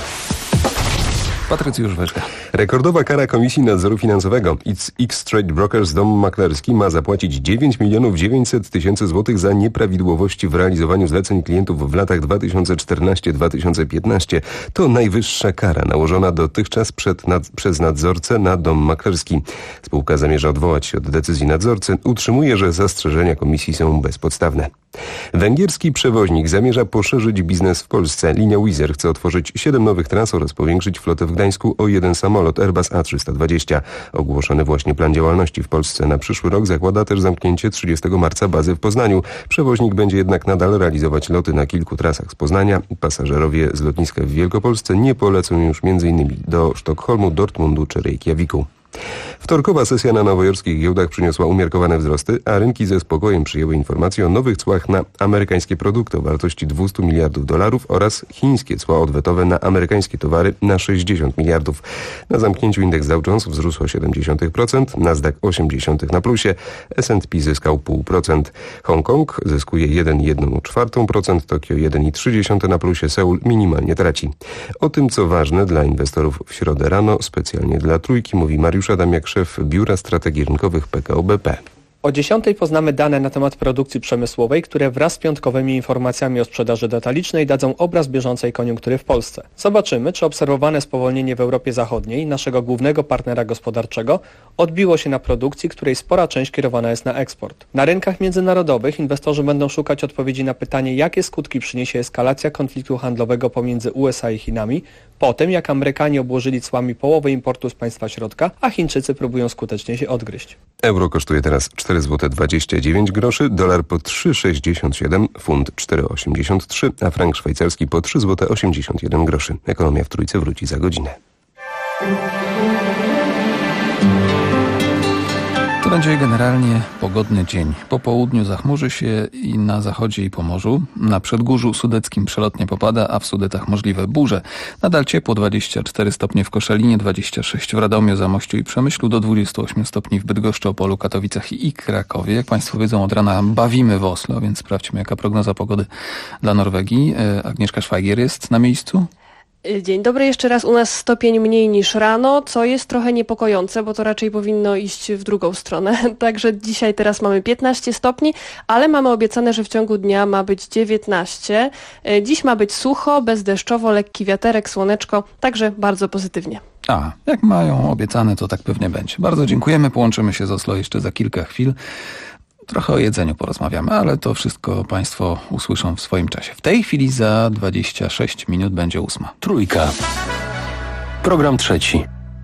Patrycjusz Weczka. Rekordowa kara Komisji Nadzoru Finansowego. X-Trade Brokers, dom maklerski, ma zapłacić 9 900 000 złotych za nieprawidłowości w realizowaniu zleceń klientów w latach 2014-2015. To najwyższa kara nałożona dotychczas przez nadzorcę na dom maklerski. Spółka zamierza odwołać się od decyzji nadzorcy. Utrzymuje, że zastrzeżenia komisji są bezpodstawne. Węgierski przewoźnik zamierza poszerzyć biznes w Polsce. Linia Wizz Air chce otworzyć 7 nowych tras oraz powiększyć flotę w Gdańsku o 1 samolot Airbus A320. Ogłoszony właśnie plan działalności w Polsce na przyszły rok zakłada też zamknięcie 30 marca bazy w Poznaniu. Przewoźnik będzie jednak nadal realizować loty na kilku trasach z Poznania. Pasażerowie z lotniska w Wielkopolsce nie polecą już m.in. do Sztokholmu, Dortmundu czy Reykjaviku. Wtorkowa sesja na nowojorskich giełdach przyniosła umiarkowane wzrosty, a rynki ze spokojem przyjęły informacje o nowych cłach na amerykańskie produkty o wartości $200 miliardów oraz chińskie cła odwetowe na amerykańskie towary na 60 miliardów. Na zamknięciu indeks Dow Jones wzrósł o 0,7%, Nasdaq 0,8 na plusie, S&P zyskał 0,5%. Hongkong zyskuje 1,1%, Tokio 1,3 na plusie, Seul minimalnie traci. O tym, co ważne dla inwestorów w środę rano, specjalnie dla Trójki, mówi Mariusz Adamiak, szef Biura Strategii Rynkowych PKO BP. O 10:00 poznamy dane na temat produkcji przemysłowej, które wraz z piątkowymi informacjami o sprzedaży detalicznej dadzą obraz bieżącej koniunktury w Polsce. Zobaczymy, czy obserwowane spowolnienie w Europie Zachodniej, naszego głównego partnera gospodarczego, odbiło się na produkcji, której spora część kierowana jest na eksport. Na rynkach międzynarodowych inwestorzy będą szukać odpowiedzi na pytanie, jakie skutki przyniesie eskalacja konfliktu handlowego pomiędzy USA i Chinami, po tym jak Amerykanie obłożyli cłami połowę importu z państwa środka, a Chińczycy próbują skutecznie się odgryźć. Euro kosztuje teraz 4,29 zł, dolar po 3,67, funt 4,83, a frank szwajcarski po 3,81 zł. Ekonomia w Trójce wróci za godzinę. To będzie generalnie pogodny dzień. Po południu zachmurzy się i na zachodzie i Pomorzu. Na Przedgórzu Sudeckim przelotnie popada, a w Sudetach możliwe burze. Nadal ciepło, 24 stopnie w Koszalinie, 26 w Radomiu, Zamościu i Przemyślu, do 28 stopni w Bydgoszczy, Opolu, Katowicach i Krakowie. Jak Państwo wiedzą, od rana bawimy w Oslo, więc sprawdźmy, jaka prognoza pogody dla Norwegii. Agnieszka Szwagier jest na miejscu. Dzień dobry, jeszcze raz u nas stopień mniej niż rano, co jest trochę niepokojące, bo to raczej powinno iść w drugą stronę. Także dzisiaj teraz mamy 15 stopni, ale mamy obiecane, że w ciągu dnia ma być 19. Dziś ma być sucho, bezdeszczowo, lekki wiaterek, słoneczko, także bardzo pozytywnie. A, jak mają obiecane, to tak pewnie będzie. Bardzo dziękujemy, połączymy się z Oslo jeszcze za kilka chwil. Trochę o jedzeniu porozmawiamy, ale to wszystko Państwo usłyszą w swoim czasie. W tej chwili za 26 minut będzie 8. Trójka. Program trzeci.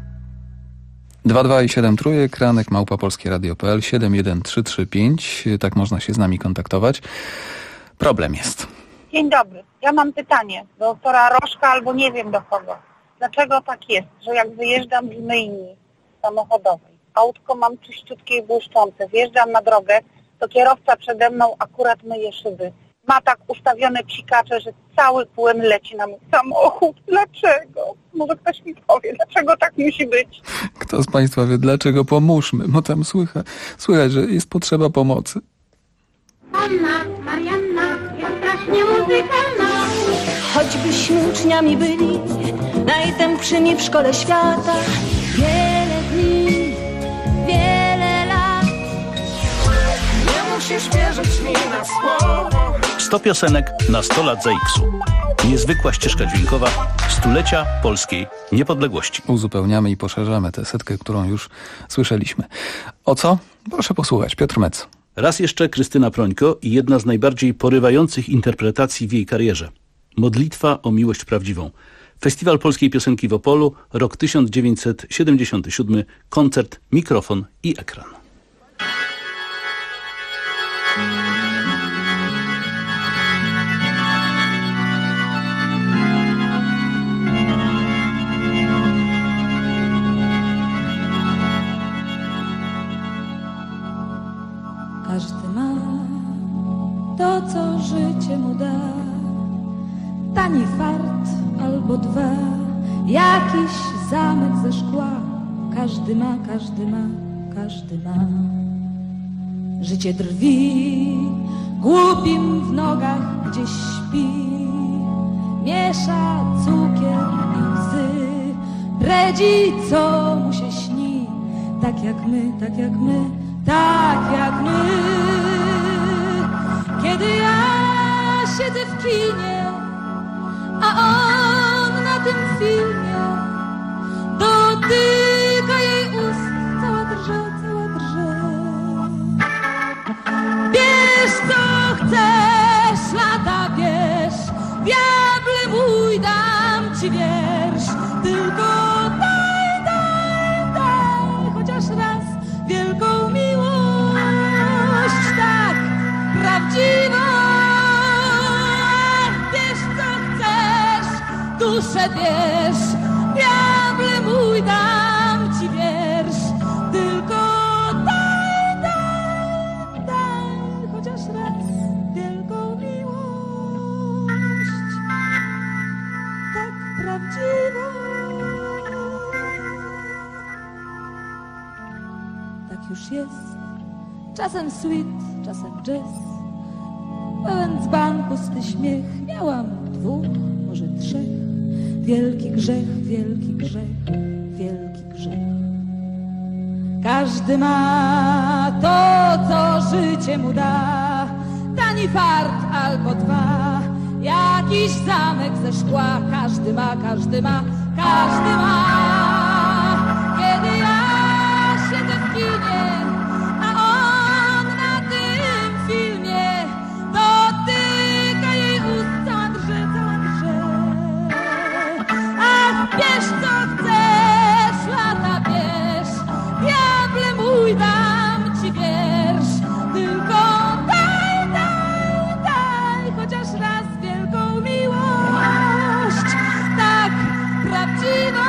22 i 7 trójek, ranek @polskieradio.pl, 71335, tak można się z nami kontaktować. Problem jest. Dzień dobry. Ja mam pytanie do doktora Rożka albo nie wiem do kogo. Dlaczego tak jest, że jak wyjeżdżam z myjni samochodowej, autko mam czyściutkie i błyszczące. Wjeżdżam na drogę, to kierowca przede mną akurat myje szyby. Ma tak ustawione psikacze, że cały płyn leci na mój samochód. Dlaczego? Może ktoś mi powie, dlaczego tak musi być? Kto z Państwa wie, dlaczego? Pomóżmy, bo tam słychać, że jest potrzeba pomocy. Anna, Marianna, jest strasznie muzykalna. Choćbyśmy uczniami byli najtępszymi w szkole świata. Wiele dni, wiele lat. Nie musisz wierzyć mi na słowo. 100 piosenek na 100 lat ZAX-u. Niezwykła ścieżka dźwiękowa stulecia polskiej niepodległości. Uzupełniamy i poszerzamy tę setkę, którą już słyszeliśmy. O co? Proszę posłuchać. Piotr Mec. Raz jeszcze Krystyna Prońko i jedna z najbardziej porywających interpretacji w jej karierze. Modlitwa o miłość prawdziwą. Festiwal Polskiej Piosenki w Opolu, rok 1977, koncert, mikrofon i ekran. Każdy ma to, co życie mu da. Tani fart albo dwa, jakiś zamek ze szkła. Każdy ma, każdy ma, każdy ma. Życie drwi, głupim w nogach gdzieś śpi. Miesza cukier i łzy, bredzi co mu się śni. Tak jak my, tak jak my, tak jak my. Kiedy ja siedzę w kinie, a on na tym filmie dotyka jej ust, cała drże, cała drże. Bierz co chcesz, lata bierz, diable mój, dam ci wiersz, tylko daj, daj, daj, chociaż raz wielką miłość, tak, prawdziwą. Duszę bierz, diable mój, dam ci wiersz, tylko daj, daj, daj, chociaż raz wielką miłość, tak prawdziwą. Tak już jest, czasem sweet, czasem jazz, pełen dzban, pusty śmiech, miałam 2, może 3. Wielki grzech, wielki grzech, wielki grzech. Każdy ma to, co życie mu da. Tani fart albo 2, jakiś zamek ze szkła. Każdy ma, każdy ma, każdy ma. Kiedy ja siedzę w kinie, a on na tym filmie dotyka jej ust, cała drże, cała drże. Bierz co chcesz, lata bierz, diable mój, dam ci wiersz, tylko daj, daj, daj, chociaż raz wielką miłość, tak prawdziwą.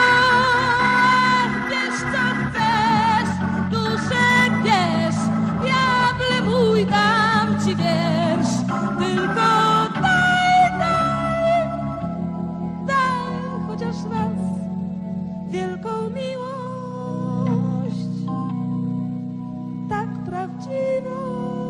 Bierz co chcesz, duszę bierz, diable mój, dam ci wiersz, tylko daj, daj, daj, chociaż raz wielką miłość, tak prawdziwą.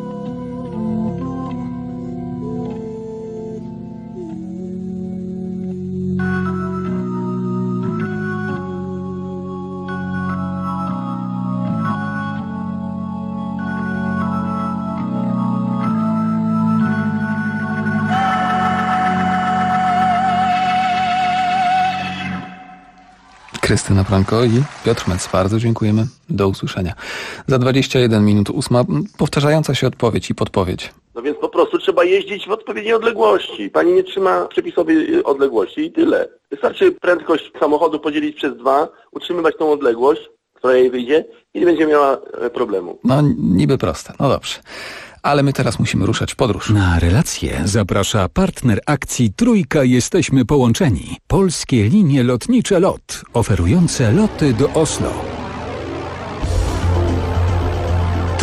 Krystyna Prońko i Piotr Mec. Bardzo dziękujemy. Do usłyszenia. Za 21 minut 8. Powtarzająca się odpowiedź i podpowiedź. No więc po prostu trzeba jeździć w odpowiedniej odległości. Pani nie trzyma przepisowej odległości i tyle. Wystarczy prędkość samochodu podzielić przez 2, utrzymywać tą odległość, która jej wyjdzie i nie będzie miała problemu. No niby proste. No dobrze. Ale my teraz musimy ruszać w podróż. Na relację zaprasza partner akcji Trójka Jesteśmy Połączeni. Polskie linie lotnicze LOT, oferujące loty do Oslo.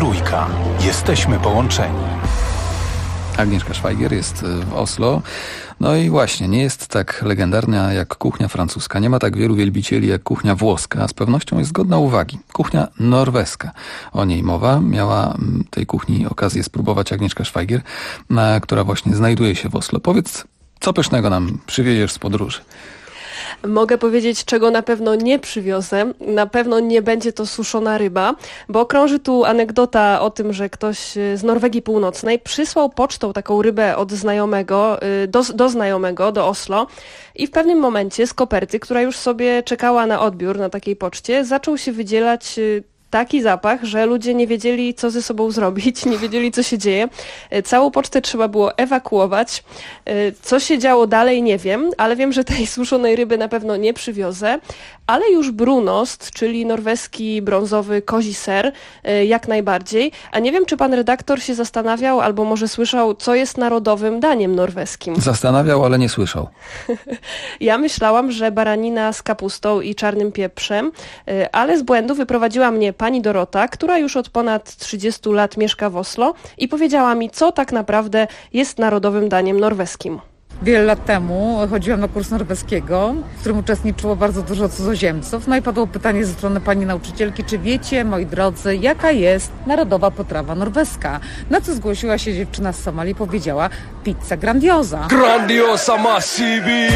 Trójka. Jesteśmy połączeni. Agnieszka Szwajgier jest w Oslo. No i właśnie, nie jest tak legendarna jak kuchnia francuska. Nie ma tak wielu wielbicieli jak kuchnia włoska, a z pewnością jest godna uwagi. Kuchnia norweska. O niej mowa. Miała tej kuchni okazję spróbować Agnieszka Szwajgier, która właśnie znajduje się w Oslo. Powiedz, co pysznego nam przywieziesz z podróży? Mogę powiedzieć, czego na pewno nie przywiozę. Na pewno nie będzie to suszona ryba, bo krąży tu anegdota o tym, że ktoś z Norwegii Północnej przysłał pocztą taką rybę od znajomego, do znajomego, do Oslo i w pewnym momencie z koperty, która już sobie czekała na odbiór na takiej poczcie, zaczął się wydzielać taki zapach, że ludzie nie wiedzieli, co ze sobą zrobić, nie wiedzieli, co się dzieje. Całą pocztę trzeba było ewakuować. Co się działo dalej, nie wiem, ale wiem, że tej suszonej ryby na pewno nie przywiozę, ale już brunost, czyli norweski brązowy kozi ser, jak najbardziej. A nie wiem, czy pan redaktor się zastanawiał, albo może słyszał, co jest narodowym daniem norweskim. Zastanawiał, ale nie słyszał. Ja myślałam, że baranina z kapustą i czarnym pieprzem, ale z błędu wyprowadziła mnie pani Dorota, która już od ponad 30 lat mieszka w Oslo i powiedziała mi, co tak naprawdę jest narodowym daniem norweskim. Wiele lat temu chodziłam na kurs norweskiego, w którym uczestniczyło bardzo dużo cudzoziemców. No i padło pytanie ze strony pani nauczycielki, czy wiecie, moi drodzy, jaka jest narodowa potrawa norweska? Na co zgłosiła się dziewczyna z Somalii i powiedziała pizza grandiosa. Grandiosa massivi!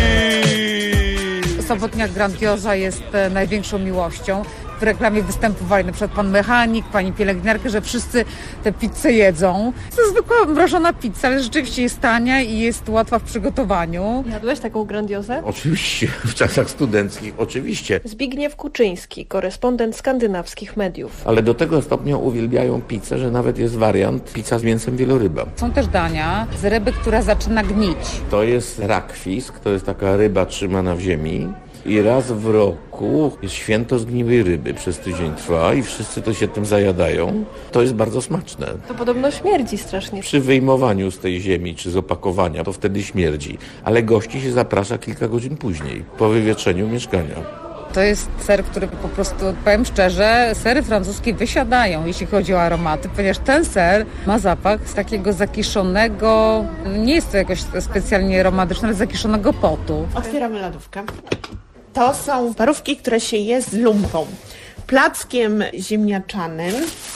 Sobotnia grandiosa jest największą miłością. W reklamie występowali na przykład pan mechanik, pani pielęgniarka, że wszyscy te pizzę jedzą. To zwykła mrożona pizza, ale rzeczywiście jest tania i jest łatwa w przygotowaniu. Jadłeś taką grandiozę? Oczywiście, w czasach studenckich, oczywiście. Zbigniew Kuczyński, korespondent skandynawskich mediów. Ale do tego stopnia uwielbiają pizzę, że nawet jest wariant pizza z mięsem wieloryba. Są też dania z ryby, która zaczyna gnić. To jest rakfisk, to jest taka ryba trzymana w ziemi. I raz w roku jest święto zgniłej ryby, przez tydzień trwa i wszyscy to się tym zajadają. To jest bardzo smaczne. To podobno śmierdzi strasznie. Przy wyjmowaniu z tej ziemi czy z opakowania to wtedy śmierdzi, ale gości się zaprasza kilka godzin później, po wywietrzeniu mieszkania. To jest ser, który po prostu, powiem szczerze, sery francuskie wysiadają, jeśli chodzi o aromaty, ponieważ ten ser ma zapach z takiego zakiszonego, nie jest to jakoś specjalnie aromatyczne, ale zakiszonego potu. Otwieramy lodówkę. To są parówki, które się je z lumpą, plackiem ziemniaczanym.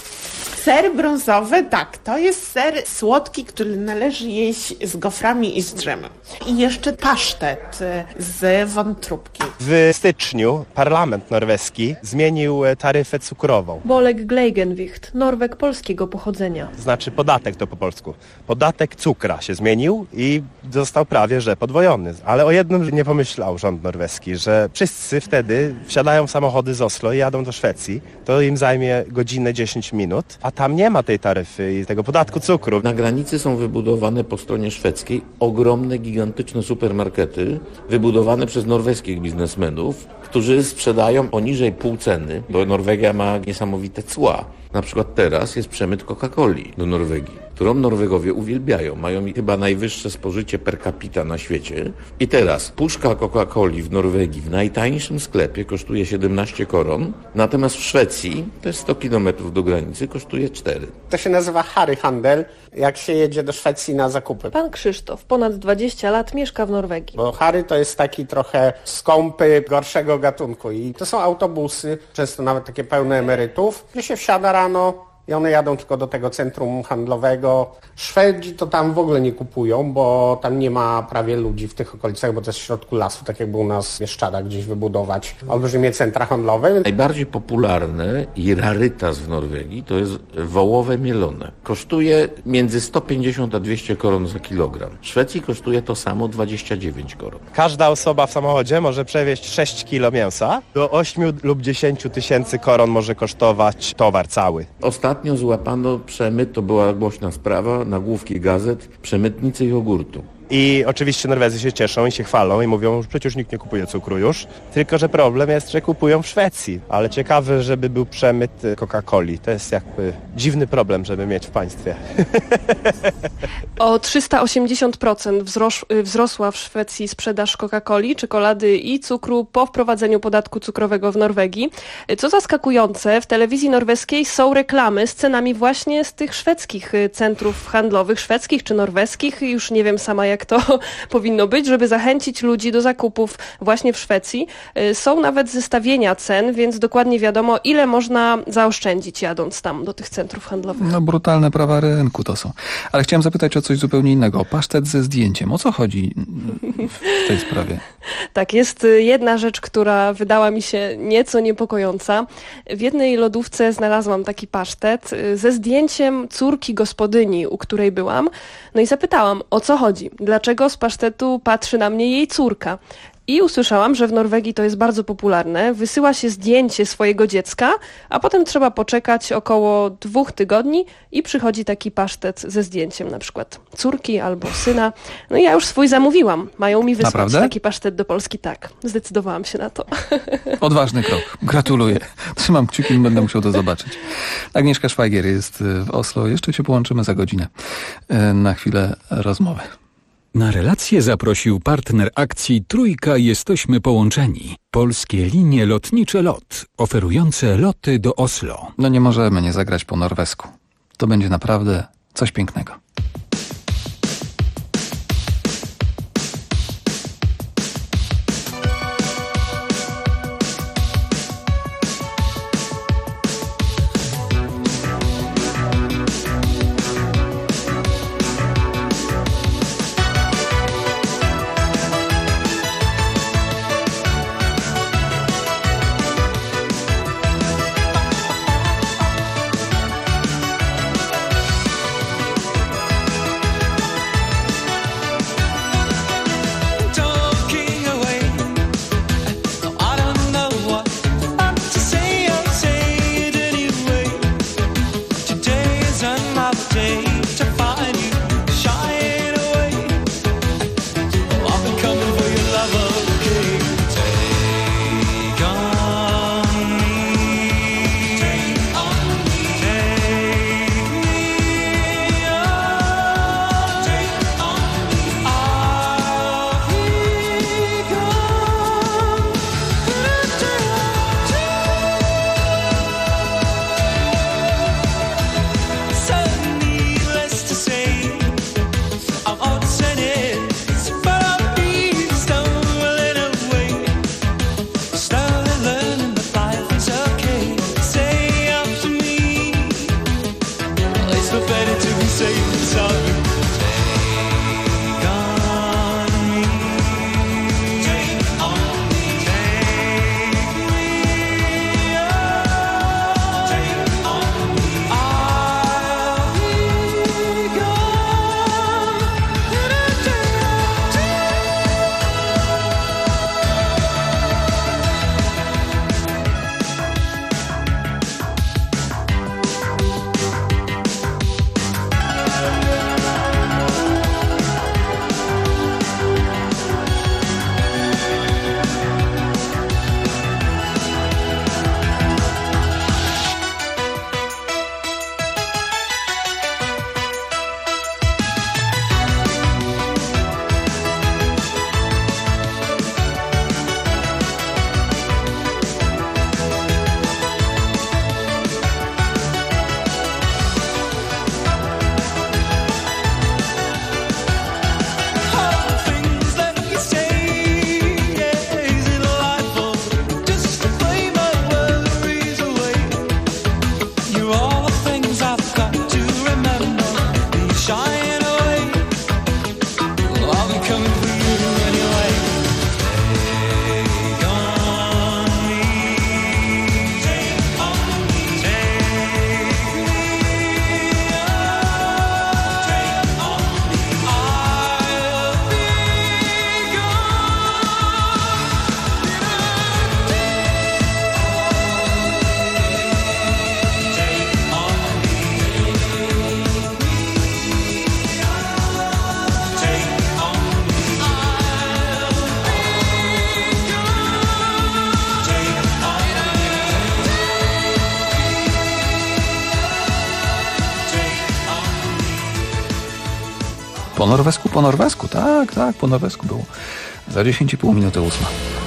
Ser brązowy, tak, to jest ser słodki, który należy jeść z goframi i z dżemem. I jeszcze pasztet z wątróbki. W styczniu parlament norweski zmienił taryfę cukrową. Bolek Gleigenwicht, Norweg polskiego pochodzenia. Znaczy podatek to po polsku. Podatek cukra się zmienił i został prawie że podwojony. Ale o jednym nie pomyślał rząd norweski, że wszyscy wtedy wsiadają w samochody z Oslo i jadą do Szwecji. To im zajmie godzinę 10 minut, a tam nie ma tej taryfy i tego podatku cukru. Na granicy są wybudowane po stronie szwedzkiej ogromne, gigantyczne supermarkety, wybudowane przez norweskich biznesmenów, którzy sprzedają poniżej pół ceny, bo Norwegia ma niesamowite cła. Na przykład teraz jest przemyt Coca-Coli do Norwegii, którą Norwegowie uwielbiają. Mają chyba najwyższe spożycie per capita na świecie. I teraz puszka Coca-Coli w Norwegii w najtańszym sklepie kosztuje 17 koron, natomiast w Szwecji, to jest 100 km do granicy, kosztuje 4. To się nazywa Harryhandel, jak się jedzie do Szwecji na zakupy. Pan Krzysztof, ponad 20 lat mieszka w Norwegii. Bo Harry to jest taki trochę skąpy, gorszego gatunku i to są autobusy, często nawet takie pełne emerytów, gdzie się wsiada rano i one jadą tylko do tego centrum handlowego. Szwedzi to tam w ogóle nie kupują, bo tam nie ma prawie ludzi w tych okolicach, bo to jest w środku lasu, tak jakby u nas w Bieszczadach gdzieś wybudować olbrzymie centra handlowe. Najbardziej popularne i rarytas w Norwegii to jest wołowe mielone. Kosztuje między 150 a 200 koron za kilogram. W Szwecji kosztuje to samo 29 koron. Każda osoba w samochodzie może przewieźć 6 kilo mięsa. Do 8 lub 10 tysięcy koron może kosztować towar cały. Ostatnio złapano przemyt, to była głośna sprawa, nagłówki gazet, przemytnicy jogurtu. I oczywiście Norwedzy się cieszą i się chwalą i mówią, że przecież nikt nie kupuje cukru już. Tylko że problem jest, że kupują w Szwecji. Ale ciekawe, żeby był przemyt Coca-Coli. To jest jakby dziwny problem, żeby mieć w państwie. O 380% wzrosła w Szwecji sprzedaż Coca-Coli, czekolady i cukru po wprowadzeniu podatku cukrowego w Norwegii. Co zaskakujące, w telewizji norweskiej są reklamy z cenami właśnie z tych szwedzkich centrów handlowych, szwedzkich czy norweskich. Już nie wiem sama, jak to powinno być, żeby zachęcić ludzi do zakupów właśnie w Szwecji. Są nawet zestawienia cen, więc dokładnie wiadomo, ile można zaoszczędzić jadąc tam do tych centrów handlowych. No brutalne prawa rynku to są. Ale chciałem zapytać o coś zupełnie innego. Pasztet ze zdjęciem. O co chodzi w tej sprawie? Tak, jest jedna rzecz, która wydała mi się nieco niepokojąca. W jednej lodówce znalazłam taki pasztet ze zdjęciem córki gospodyni, u której byłam. No i zapytałam, o co chodzi? Dlaczego z pasztetu patrzy na mnie jej córka? I usłyszałam, że w Norwegii to jest bardzo popularne. Wysyła się zdjęcie swojego dziecka, a potem trzeba poczekać około 2 tygodni i przychodzi taki pasztet ze zdjęciem na przykład córki albo syna. No i ja już swój zamówiłam. Mają mi wysłać Naprawdę? taki pasztet do Polski. Tak, zdecydowałam się na to. Odważny krok. Gratuluję. Trzymam kciuki, będę musiał to zobaczyć. Agnieszka Szwajgier jest w Oslo. Jeszcze się połączymy za godzinę na chwilę rozmowy. Na relację zaprosił partner akcji Trójka Jesteśmy Połączeni. Polskie linie lotnicze LOT, oferujące loty do Oslo. No nie możemy nie zagrać po norwesku. To będzie naprawdę coś pięknego. Po norwesku, tak, po norwesku było. Za 10,5 minuty 8.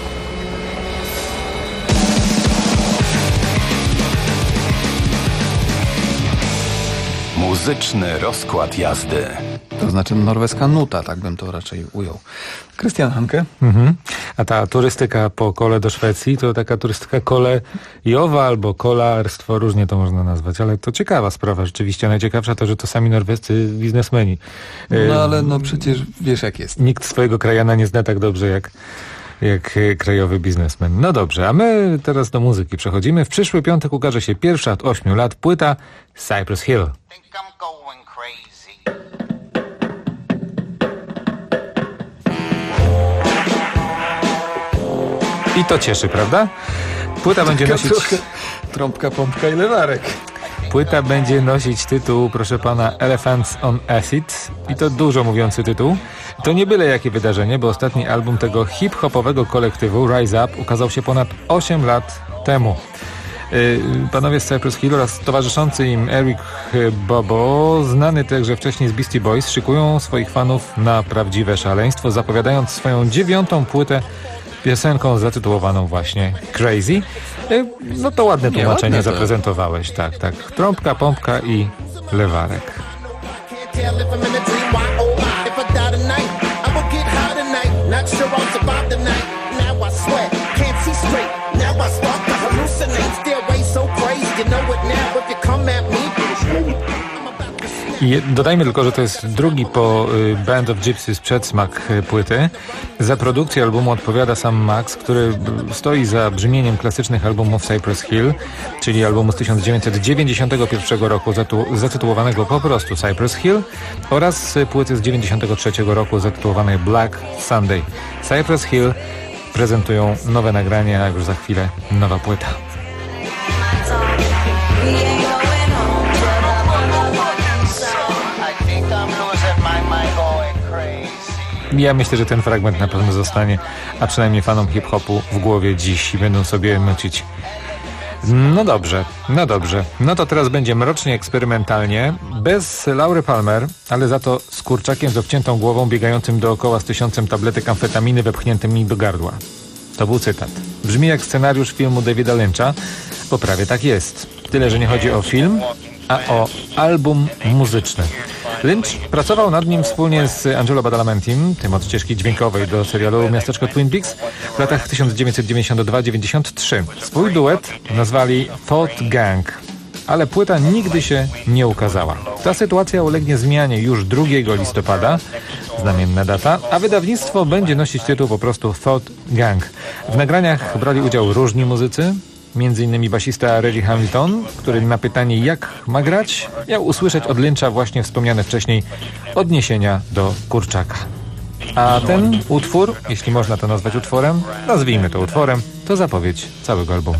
Muzyczny rozkład jazdy. To znaczy norweska nuta, tak bym to raczej ujął. Krystian Hanke. A ta turystyka po kole do Szwecji to taka turystyka kolejowa albo kolarstwo, różnie to można nazwać, ale to ciekawa sprawa rzeczywiście. Najciekawsza to, że to sami norwescy biznesmeni. No ale przecież wiesz jak jest. Nikt swojego krajana nie zna tak dobrze jak krajowy biznesmen. No dobrze, a my teraz do muzyki przechodzimy. W przyszły piątek ukaże się pierwsza od 8 lat płyta Cypress Hill. I to cieszy, prawda? Płyta będzie nosić... Trąbka, pompka i lewarek. Płyta będzie nosić tytuł, proszę pana, Elephants on Acid. I to dużo mówiący tytuł. To nie byle jakie wydarzenie, bo ostatni album tego hip-hopowego kolektywu, Rise Up, ukazał się ponad 8 lat temu. Panowie z Cypress Hill oraz towarzyszący im Eric Bobo, znany także wcześniej z Beastie Boys, szykują swoich fanów na prawdziwe szaleństwo, zapowiadając swoją 9. płytę piosenką zatytułowaną właśnie Crazy. No to ładne tłumaczenie zaprezentowałeś, tak. Trąbka, pompka i lewarek. I dodajmy tylko, że to jest drugi po Band of Gypsys przedsmak płyty. Za produkcję albumu odpowiada sam Max, który stoi za brzmieniem klasycznych albumów Cypress Hill, czyli albumu z 1991 roku zatytułowanego po prostu Cypress Hill oraz płyty z 1993 roku zatytułowanej Black Sunday. Cypress Hill prezentują nowe nagranie, a już za chwilę nowa płyta. Ja myślę, że ten fragment na pewno zostanie, a przynajmniej fanom hip-hopu w głowie dziś i będą sobie nucić. No dobrze. No to teraz będzie mrocznie, eksperymentalnie, bez Laury Palmer, ale za to z kurczakiem z obciętą głową biegającym dookoła z 1000 tabletek amfetaminy wepchniętym do gardła. To był cytat. Brzmi jak scenariusz filmu Davida Lyncha, bo prawie tak jest. Tyle, że nie chodzi o film, a o album muzyczny. Lynch pracował nad nim wspólnie z Angelo Badalamentim, tym od ścieżki dźwiękowej do serialu Miasteczko Twin Peaks w latach 1992-93. Swój duet nazwali Thought Gang, ale płyta nigdy się nie ukazała. Ta sytuacja ulegnie zmianie już 2 listopada, znamienna data, a wydawnictwo będzie nosić tytuł po prostu Thought Gang. W nagraniach brali udział różni muzycy, między innymi basista Reggie Hamilton, który na pytanie jak ma grać, miał usłyszeć od Lyncha właśnie wspomniane wcześniej odniesienia do kurczaka. A ten utwór, jeśli można to nazwać utworem, nazwijmy to utworem, to zapowiedź całego albumu.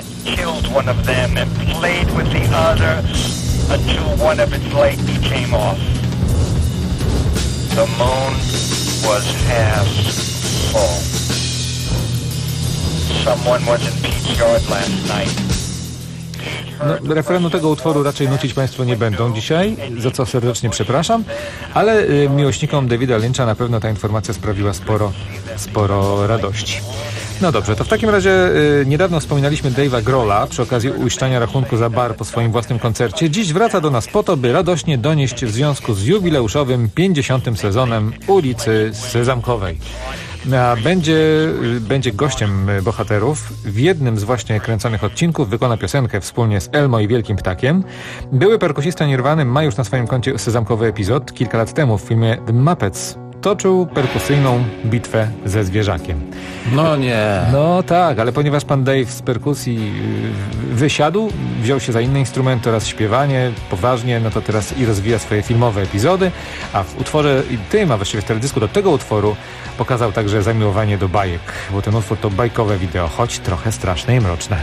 No, refrenu tego utworu raczej nucić Państwo nie będą dzisiaj, za co serdecznie przepraszam, ale miłośnikom Davida Lyncha na pewno ta informacja sprawiła sporo radości. No dobrze, to w takim razie niedawno wspominaliśmy Dave'a Grohla przy okazji uiszczania rachunku za bar po swoim własnym koncercie. Dziś wraca do nas po to, by radośnie donieść w związku z jubileuszowym 50. sezonem ulicy Sezamkowej. A będzie gościem bohaterów. W jednym z właśnie kręconych odcinków wykona piosenkę wspólnie z Elmo i Wielkim Ptakiem. Były perkusista Nirwany ma już na swoim koncie sezamkowy epizod. Kilka lat temu w filmie The Muppets toczył perkusyjną bitwę ze zwierzakiem. No nie. No tak, ale ponieważ pan Dave z perkusji wysiadł, wziął się za inne instrumenty oraz śpiewanie poważnie, no to teraz i rozwija swoje filmowe epizody, a w utworze tym, a właściwie w teledysku do tego utworu pokazał także zamiłowanie do bajek, bo ten utwór to bajkowe wideo, choć trochę straszne i mroczne.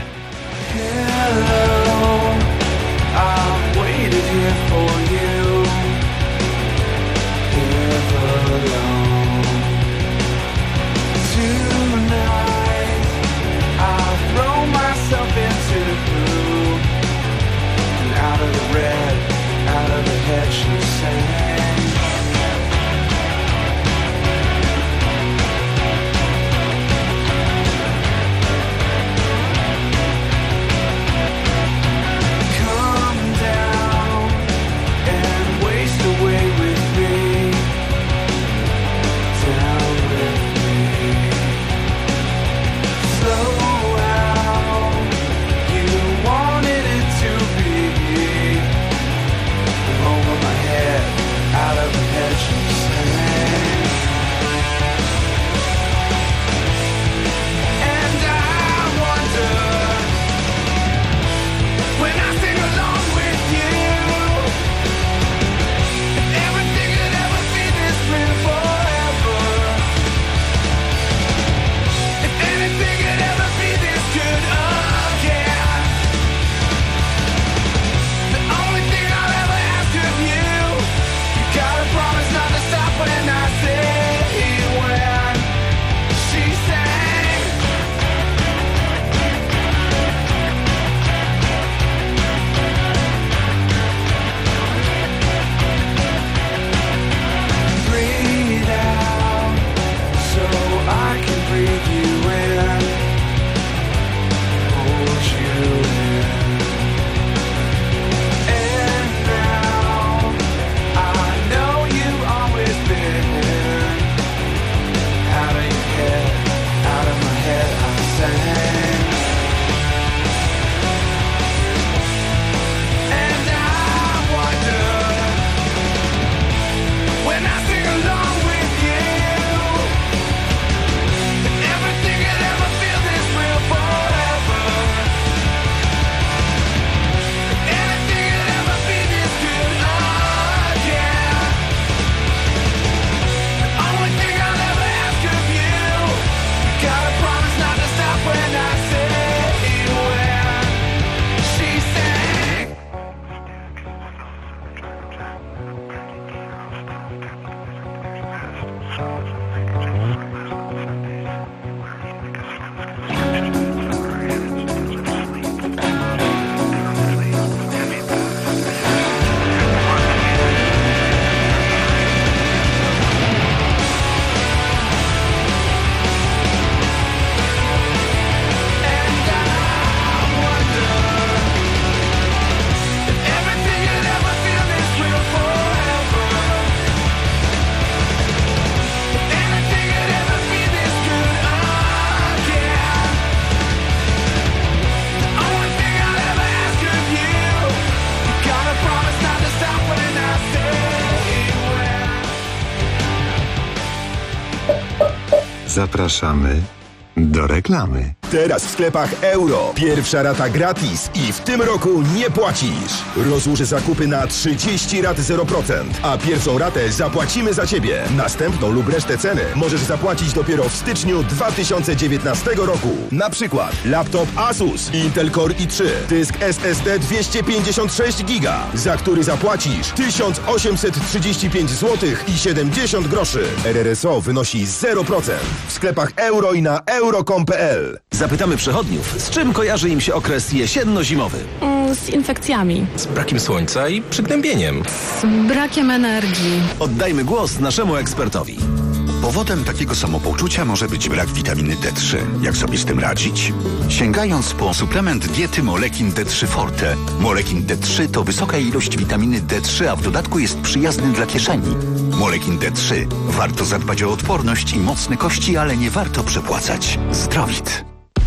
Zapraszamy do reklamy. Teraz w sklepach Euro. Pierwsza rata gratis i w tym roku nie płacisz. Rozłóż zakupy na 30 rat 0%, a pierwszą ratę zapłacimy za Ciebie. Następną lub resztę ceny możesz zapłacić dopiero w styczniu 2019 roku. Na przykład laptop Asus Intel Core i3, dysk SSD 256 GB, za który zapłacisz 1835 zł i 70 groszy. RRSO wynosi 0%. W sklepach Euro i na euro.com.pl. Zapytamy przechodniów, z czym kojarzy im się okres jesienno-zimowy. Z infekcjami. Z brakiem słońca i przygnębieniem. Z brakiem energii. Oddajmy głos naszemu ekspertowi. Powodem takiego samopoczucia może być brak witaminy D3. Jak sobie z tym radzić? Sięgając po suplement diety Molekin D3 Forte. Molekin D3 to wysoka ilość witaminy D3, a w dodatku jest przyjazny dla kieszeni. Molekin D3. Warto zadbać o odporność i mocne kości, ale nie warto przepłacać. Zdrowit.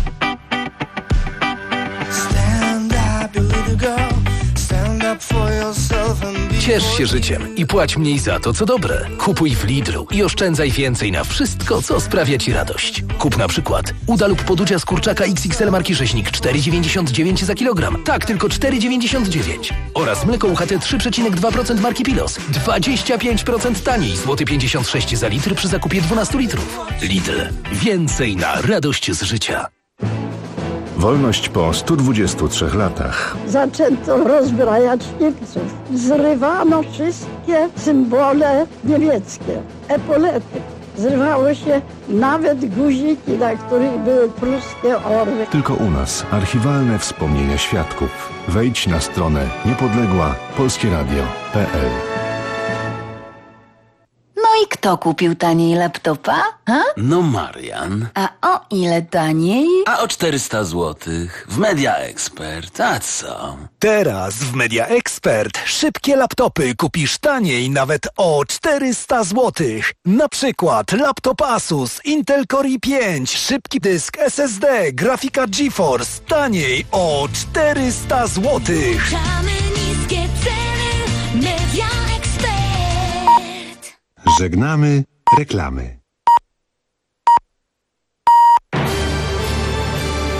Ciesz się życiem i płać mniej za to, co dobre. Kupuj w Lidlu i oszczędzaj więcej na wszystko, co sprawia Ci radość. Kup na przykład uda lub poducia z kurczaka XXL marki Rzeźnik 4,99 za kilogram. Tak, tylko 4,99. Oraz mleko UHT 3,2% marki Pilos. 25% taniej, złoty 56 za litr przy zakupie 12 litrów. Lidl. Więcej na radość z życia. Wolność po 123 latach. Zaczęto rozbrajać Niemców. Zrywano wszystkie symbole niemieckie, epolety. Zrywało się nawet guziki, na których były pruskie orły. Tylko u nas archiwalne wspomnienia świadków. Wejdź na stronę niepodległa.polskieradio.pl. No i kto kupił taniej laptopa? Ha? No Marian. A o ile taniej? A o 400 złotych w Media Expert. A co? Teraz w Media Expert szybkie laptopy kupisz taniej nawet o 400 złotych. Na przykład laptop Asus Intel Core i5, szybki dysk SSD, grafika GeForce taniej o 400 złotych. Niskie ceny, Media Expert. Żegnamy reklamy.